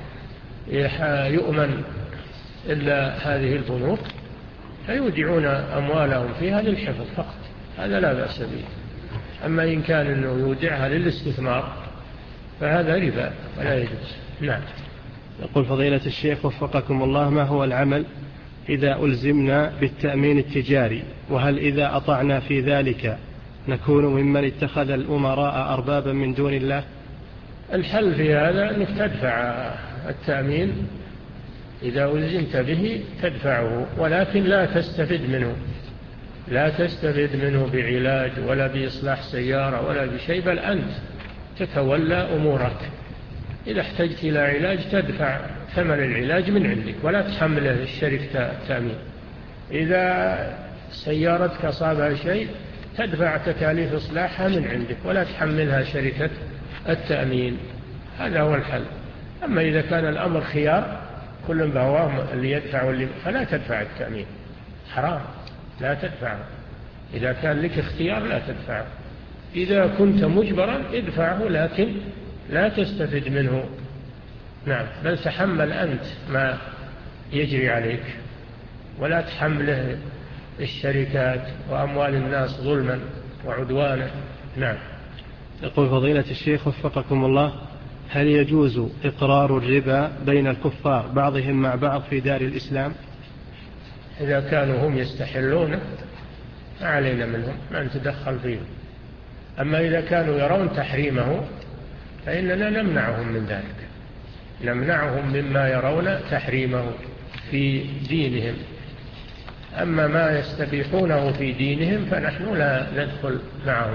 يؤمن إلا هذه البنوك، فيودعون أموالهم فيها للحفظ فقط، هذا لا بأس به. أما إن كان أنه يودعها للاستثمار فهذا ربا ولا يجوز. نعم. يقول فضيلة الشيخ وفقكم الله: ما هو العمل إذا ألزمنا بالتأمين التجاري، وهل إذا أطعنا في ذلك نكون ممن اتخذ الأمراء أربابا من دون الله؟ الحل في هذا أنك تدفع التأمين، إذا ألزمت به تدفعه، ولكن لا تستفد منه، لا تستفد منه بعلاج ولا بإصلاح سيارة ولا بشيء، بل أنت تتولى أمورك، إذا احتجت إلى علاج تدفع ثمن العلاج من عندك ولا تحمله الشركة التأمين، إذا سيارتك أصابها شيء تدفع تكاليف إصلاحها من عندك ولا تحملها شركة التأمين، هذا هو الحل. أما إذا كان الأمر خيار كل بهواه اللي يدفع واللي فلا تدفع التأمين، حرام، لا تدفع. إذا كان لك اختيار لا تدفع، إذا كنت مجبرا ادفعه لكن لا تستفد منه. نعم. بل تحمل أنت ما يجري عليك ولا تحمله الشركات وأموال الناس ظلما وعدوانا. نعم. يقول فضيلة الشيخ وفقكم الله: هل يجوز إقرار الربا بين الكفار بعضهم مع بعض في دار الإسلام؟ إذا كانوا هم يستحلونه ما علينا منهم، ما نتدخل فيهم. أما إذا كانوا يرون تحريمه فإننا نمنعهم من ذلك، نمنعهم مما يرون تحريمه في دينهم. أما ما يستبيحونه في دينهم فنحن لا ندخل معهم.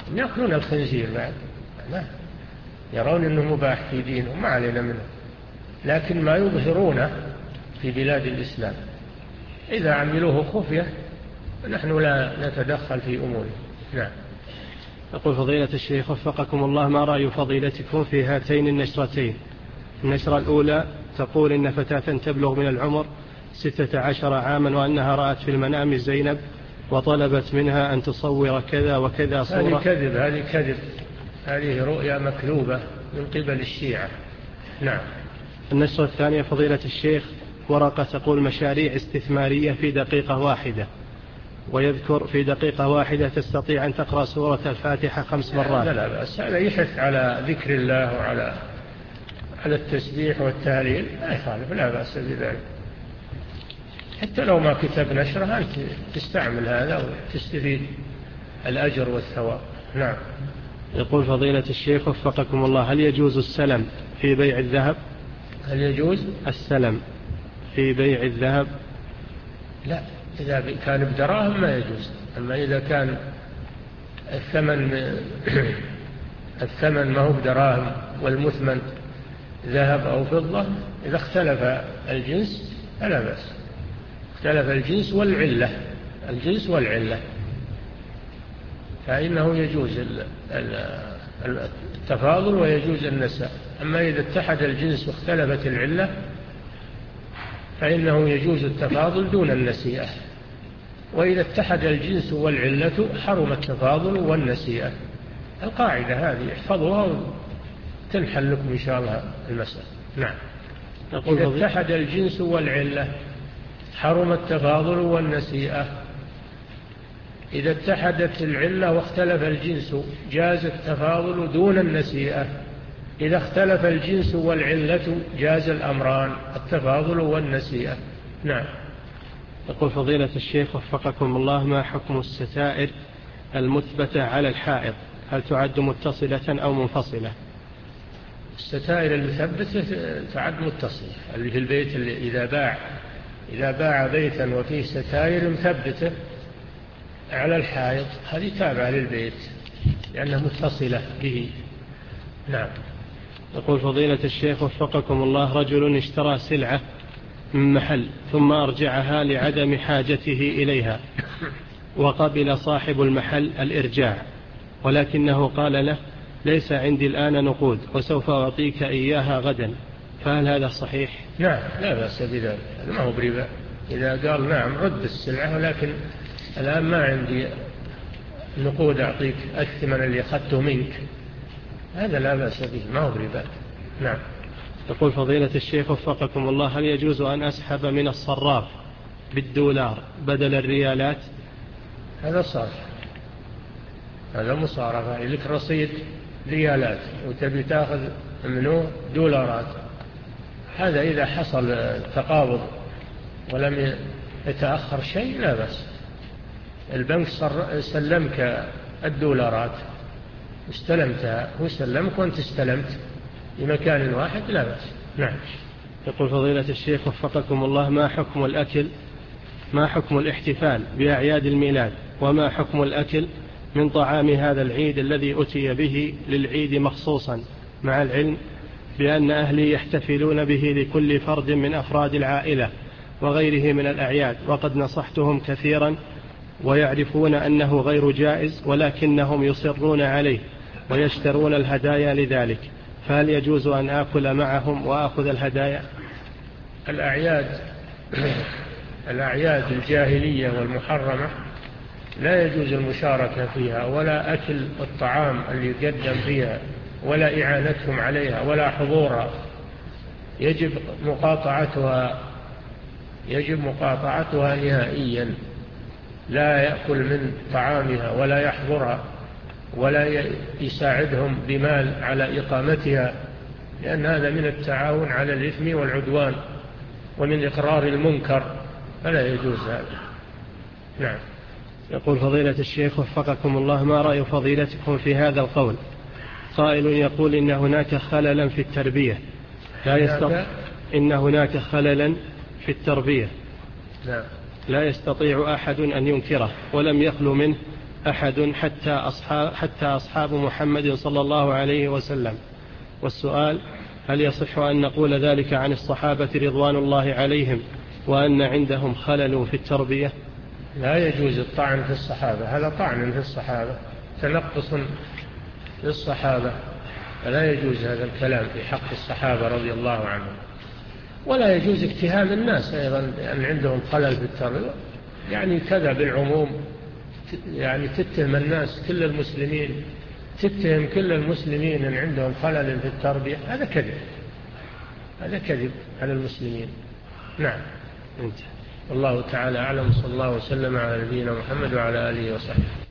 يأكلون الخنزير بعد، لا يرون أنه مباح في دينهم، ما علينا منه، لكن ما يظهرونه في بلاد الإسلام. إذا عملوه خفية نحن لا نتدخل في أموره. نعم. يقول فضيلة الشيخ وفقكم الله، ما رأي فضيلتكم في هاتين النشرتين؟ النشرة الأولى تقول إن فتاة تبلغ من العمر ستة عشر عاما وأنها رأت في المنام زينب وطلبت منها أن تصور كذا وكذا صورة. هذه كذب، هذه كذب، هذه رؤيا مكذوبة من قبل الشيعة. نعم. النشرة الثانية فضيلة الشيخ ورقة تقول مشاريع استثمارية في دقيقة واحدة، ويذكر في دقيقة واحدة تستطيع أن تقرأ سورة الفاتحة خمس مرات. لا لا بأس، هذا يحث على ذكر الله وعلى على التسبيح والتهليل، لا يخالف، لا بأس بذلك. حتى لو ما كتب نشرها أنت تستعمل هذا وتستفيد الأجر والثواب. نعم. يقول فضيلة الشيخ وفقكم الله، هل يجوز السلم في بيع الذهب؟ هل يجوز السلم في بيع الذهب؟ لا، إذا كان بدراهم ما يجوز، أما إذا كان الثمن الثمن ما هو بدراهم والمثمن ذهب أو فضة، إذا اختلف الجنس فلا بأس. اختلف الجنس والعلة، الجنس والعلة، فإنه يجوز التفاضل ويجوز النساء. أما إذا اتحد الجنس واختلفت العلة فإنه يجوز التفاضل دون النسيئة، وإذا اتحد الجنس والعلة حرم التفاضل والنسيئة. القاعدة هذه احفظوها وتنحل لكم إن شاء الله المسألة. نعم. إذا اتحد الجنس والعلة حرم التفاضل والنسيئة. إذا اتحدت العلة واختلف الجنس جاز التفاضل دون النسيئة. إذا اختلف الجنس والعلة جاز الأمران، التفاضل والنسيئة. نعم. يقول فضيلة الشيخ وفقكم الله، ما حكم الستائر المثبتة على الحائط؟ هل تعد متصلة أو منفصلة؟ الستائر المثبتة تعد متصلة، اللي في البيت اللي إذا باع إذا باع بيتا وفيه ستائر مثبتة على الحائط هذه تابعة للبيت لأنها متصلة به. نعم. يقول فضيلة الشيخ وفقكم الله، رجل اشترى سلعة من محل ثم أرجعها لعدم حاجته إليها، وقبل صاحب المحل الإرجاع، ولكنه قال له ليس عندي الآن نقود وسوف أعطيك إياها غدا، فهل هذا صحيح؟ نعم، لا بأس بذلك، ما هو بربا. إذا قال نعم رد السلعة ولكن الآن ما عندي نقود أعطيك الثمن اللي أخذته منك، هذا لا بأس به، ما هو بربا. نعم. يقول فضيلة الشيخ وفقكم الله، هل يجوز أن أسحب من الصراف بالدولار بدل الريالات؟ هذا صار، هذا مصارفة، لك رصيد ريالات وتبي تأخذ منه دولارات، هذا إذا حصل تقابض ولم يتأخر شيء لا بأس. البنك سلمك الدولارات استلمتها، هو سلمك وانت استلمت بمكان واحد لا بأس. نعم. يقول فضيلة الشيخ وفقكم الله، ما حكم الأكل ما حكم الاحتفال بأعياد الميلاد، وما حكم الأكل من طعام هذا العيد الذي أتي به للعيد مخصوصا، مع العلم بأن أهلي يحتفلون به لكل فرد من أفراد العائلة وغيره من الأعياد، وقد نصحتهم كثيرا ويعرفون أنه غير جائز، ولكنهم يصرون عليه ويشترون الهدايا لذلك، فهل يجوز أن آكل معهم وأخذ الهدايا؟ الأعياد الأعياد الجاهلية والمحرمة لا يجوز المشاركة فيها، ولا أكل الطعام اللي يقدم فيها، ولا إعانتهم عليها، ولا حضورها. يجب مقاطعتها يجب مقاطعتها نهائيا، لا يأكل من طعامها ولا يحضرها ولا يساعدهم بمال على إقامتها، لأن هذا من التعاون على الإثم والعدوان ومن إقرار المنكر، فلا يجوز هذا. نعم. يقول فضيلة الشيخ وفقكم الله، ما رأي فضيلتكم في هذا القول؟ قائل يقول إن هناك خللا في التربية لا يستطيع إن هناك خللا في التربية نعم. لا يستطيع أحد أن ينكره، ولم يخلو منه أحد حتى أصحاب, حتى أصحاب محمد صلى الله عليه وسلم. والسؤال: هل يصح أن نقول ذلك عن الصحابة رضوان الله عليهم وأن عندهم خلل في التربية؟ لا يجوز الطعن في الصحابة، هذا طعن في الصحابة، تنقص للصحابة، فلا يجوز هذا الكلام في حق الصحابة رضي الله عنهم. ولا يجوز اتهام الناس أيضا أن عندهم خلل في التربية، يعني كذا بالعموم، يعني تتهم الناس كل المسلمين، تتهم كل المسلمين أن عندهم خلل في التربية، هذا كذب، هذا كذب على المسلمين. نعم. والله تعالى أعلم، صلى الله وسلم على نبينا محمد وعلى آله وصحبه.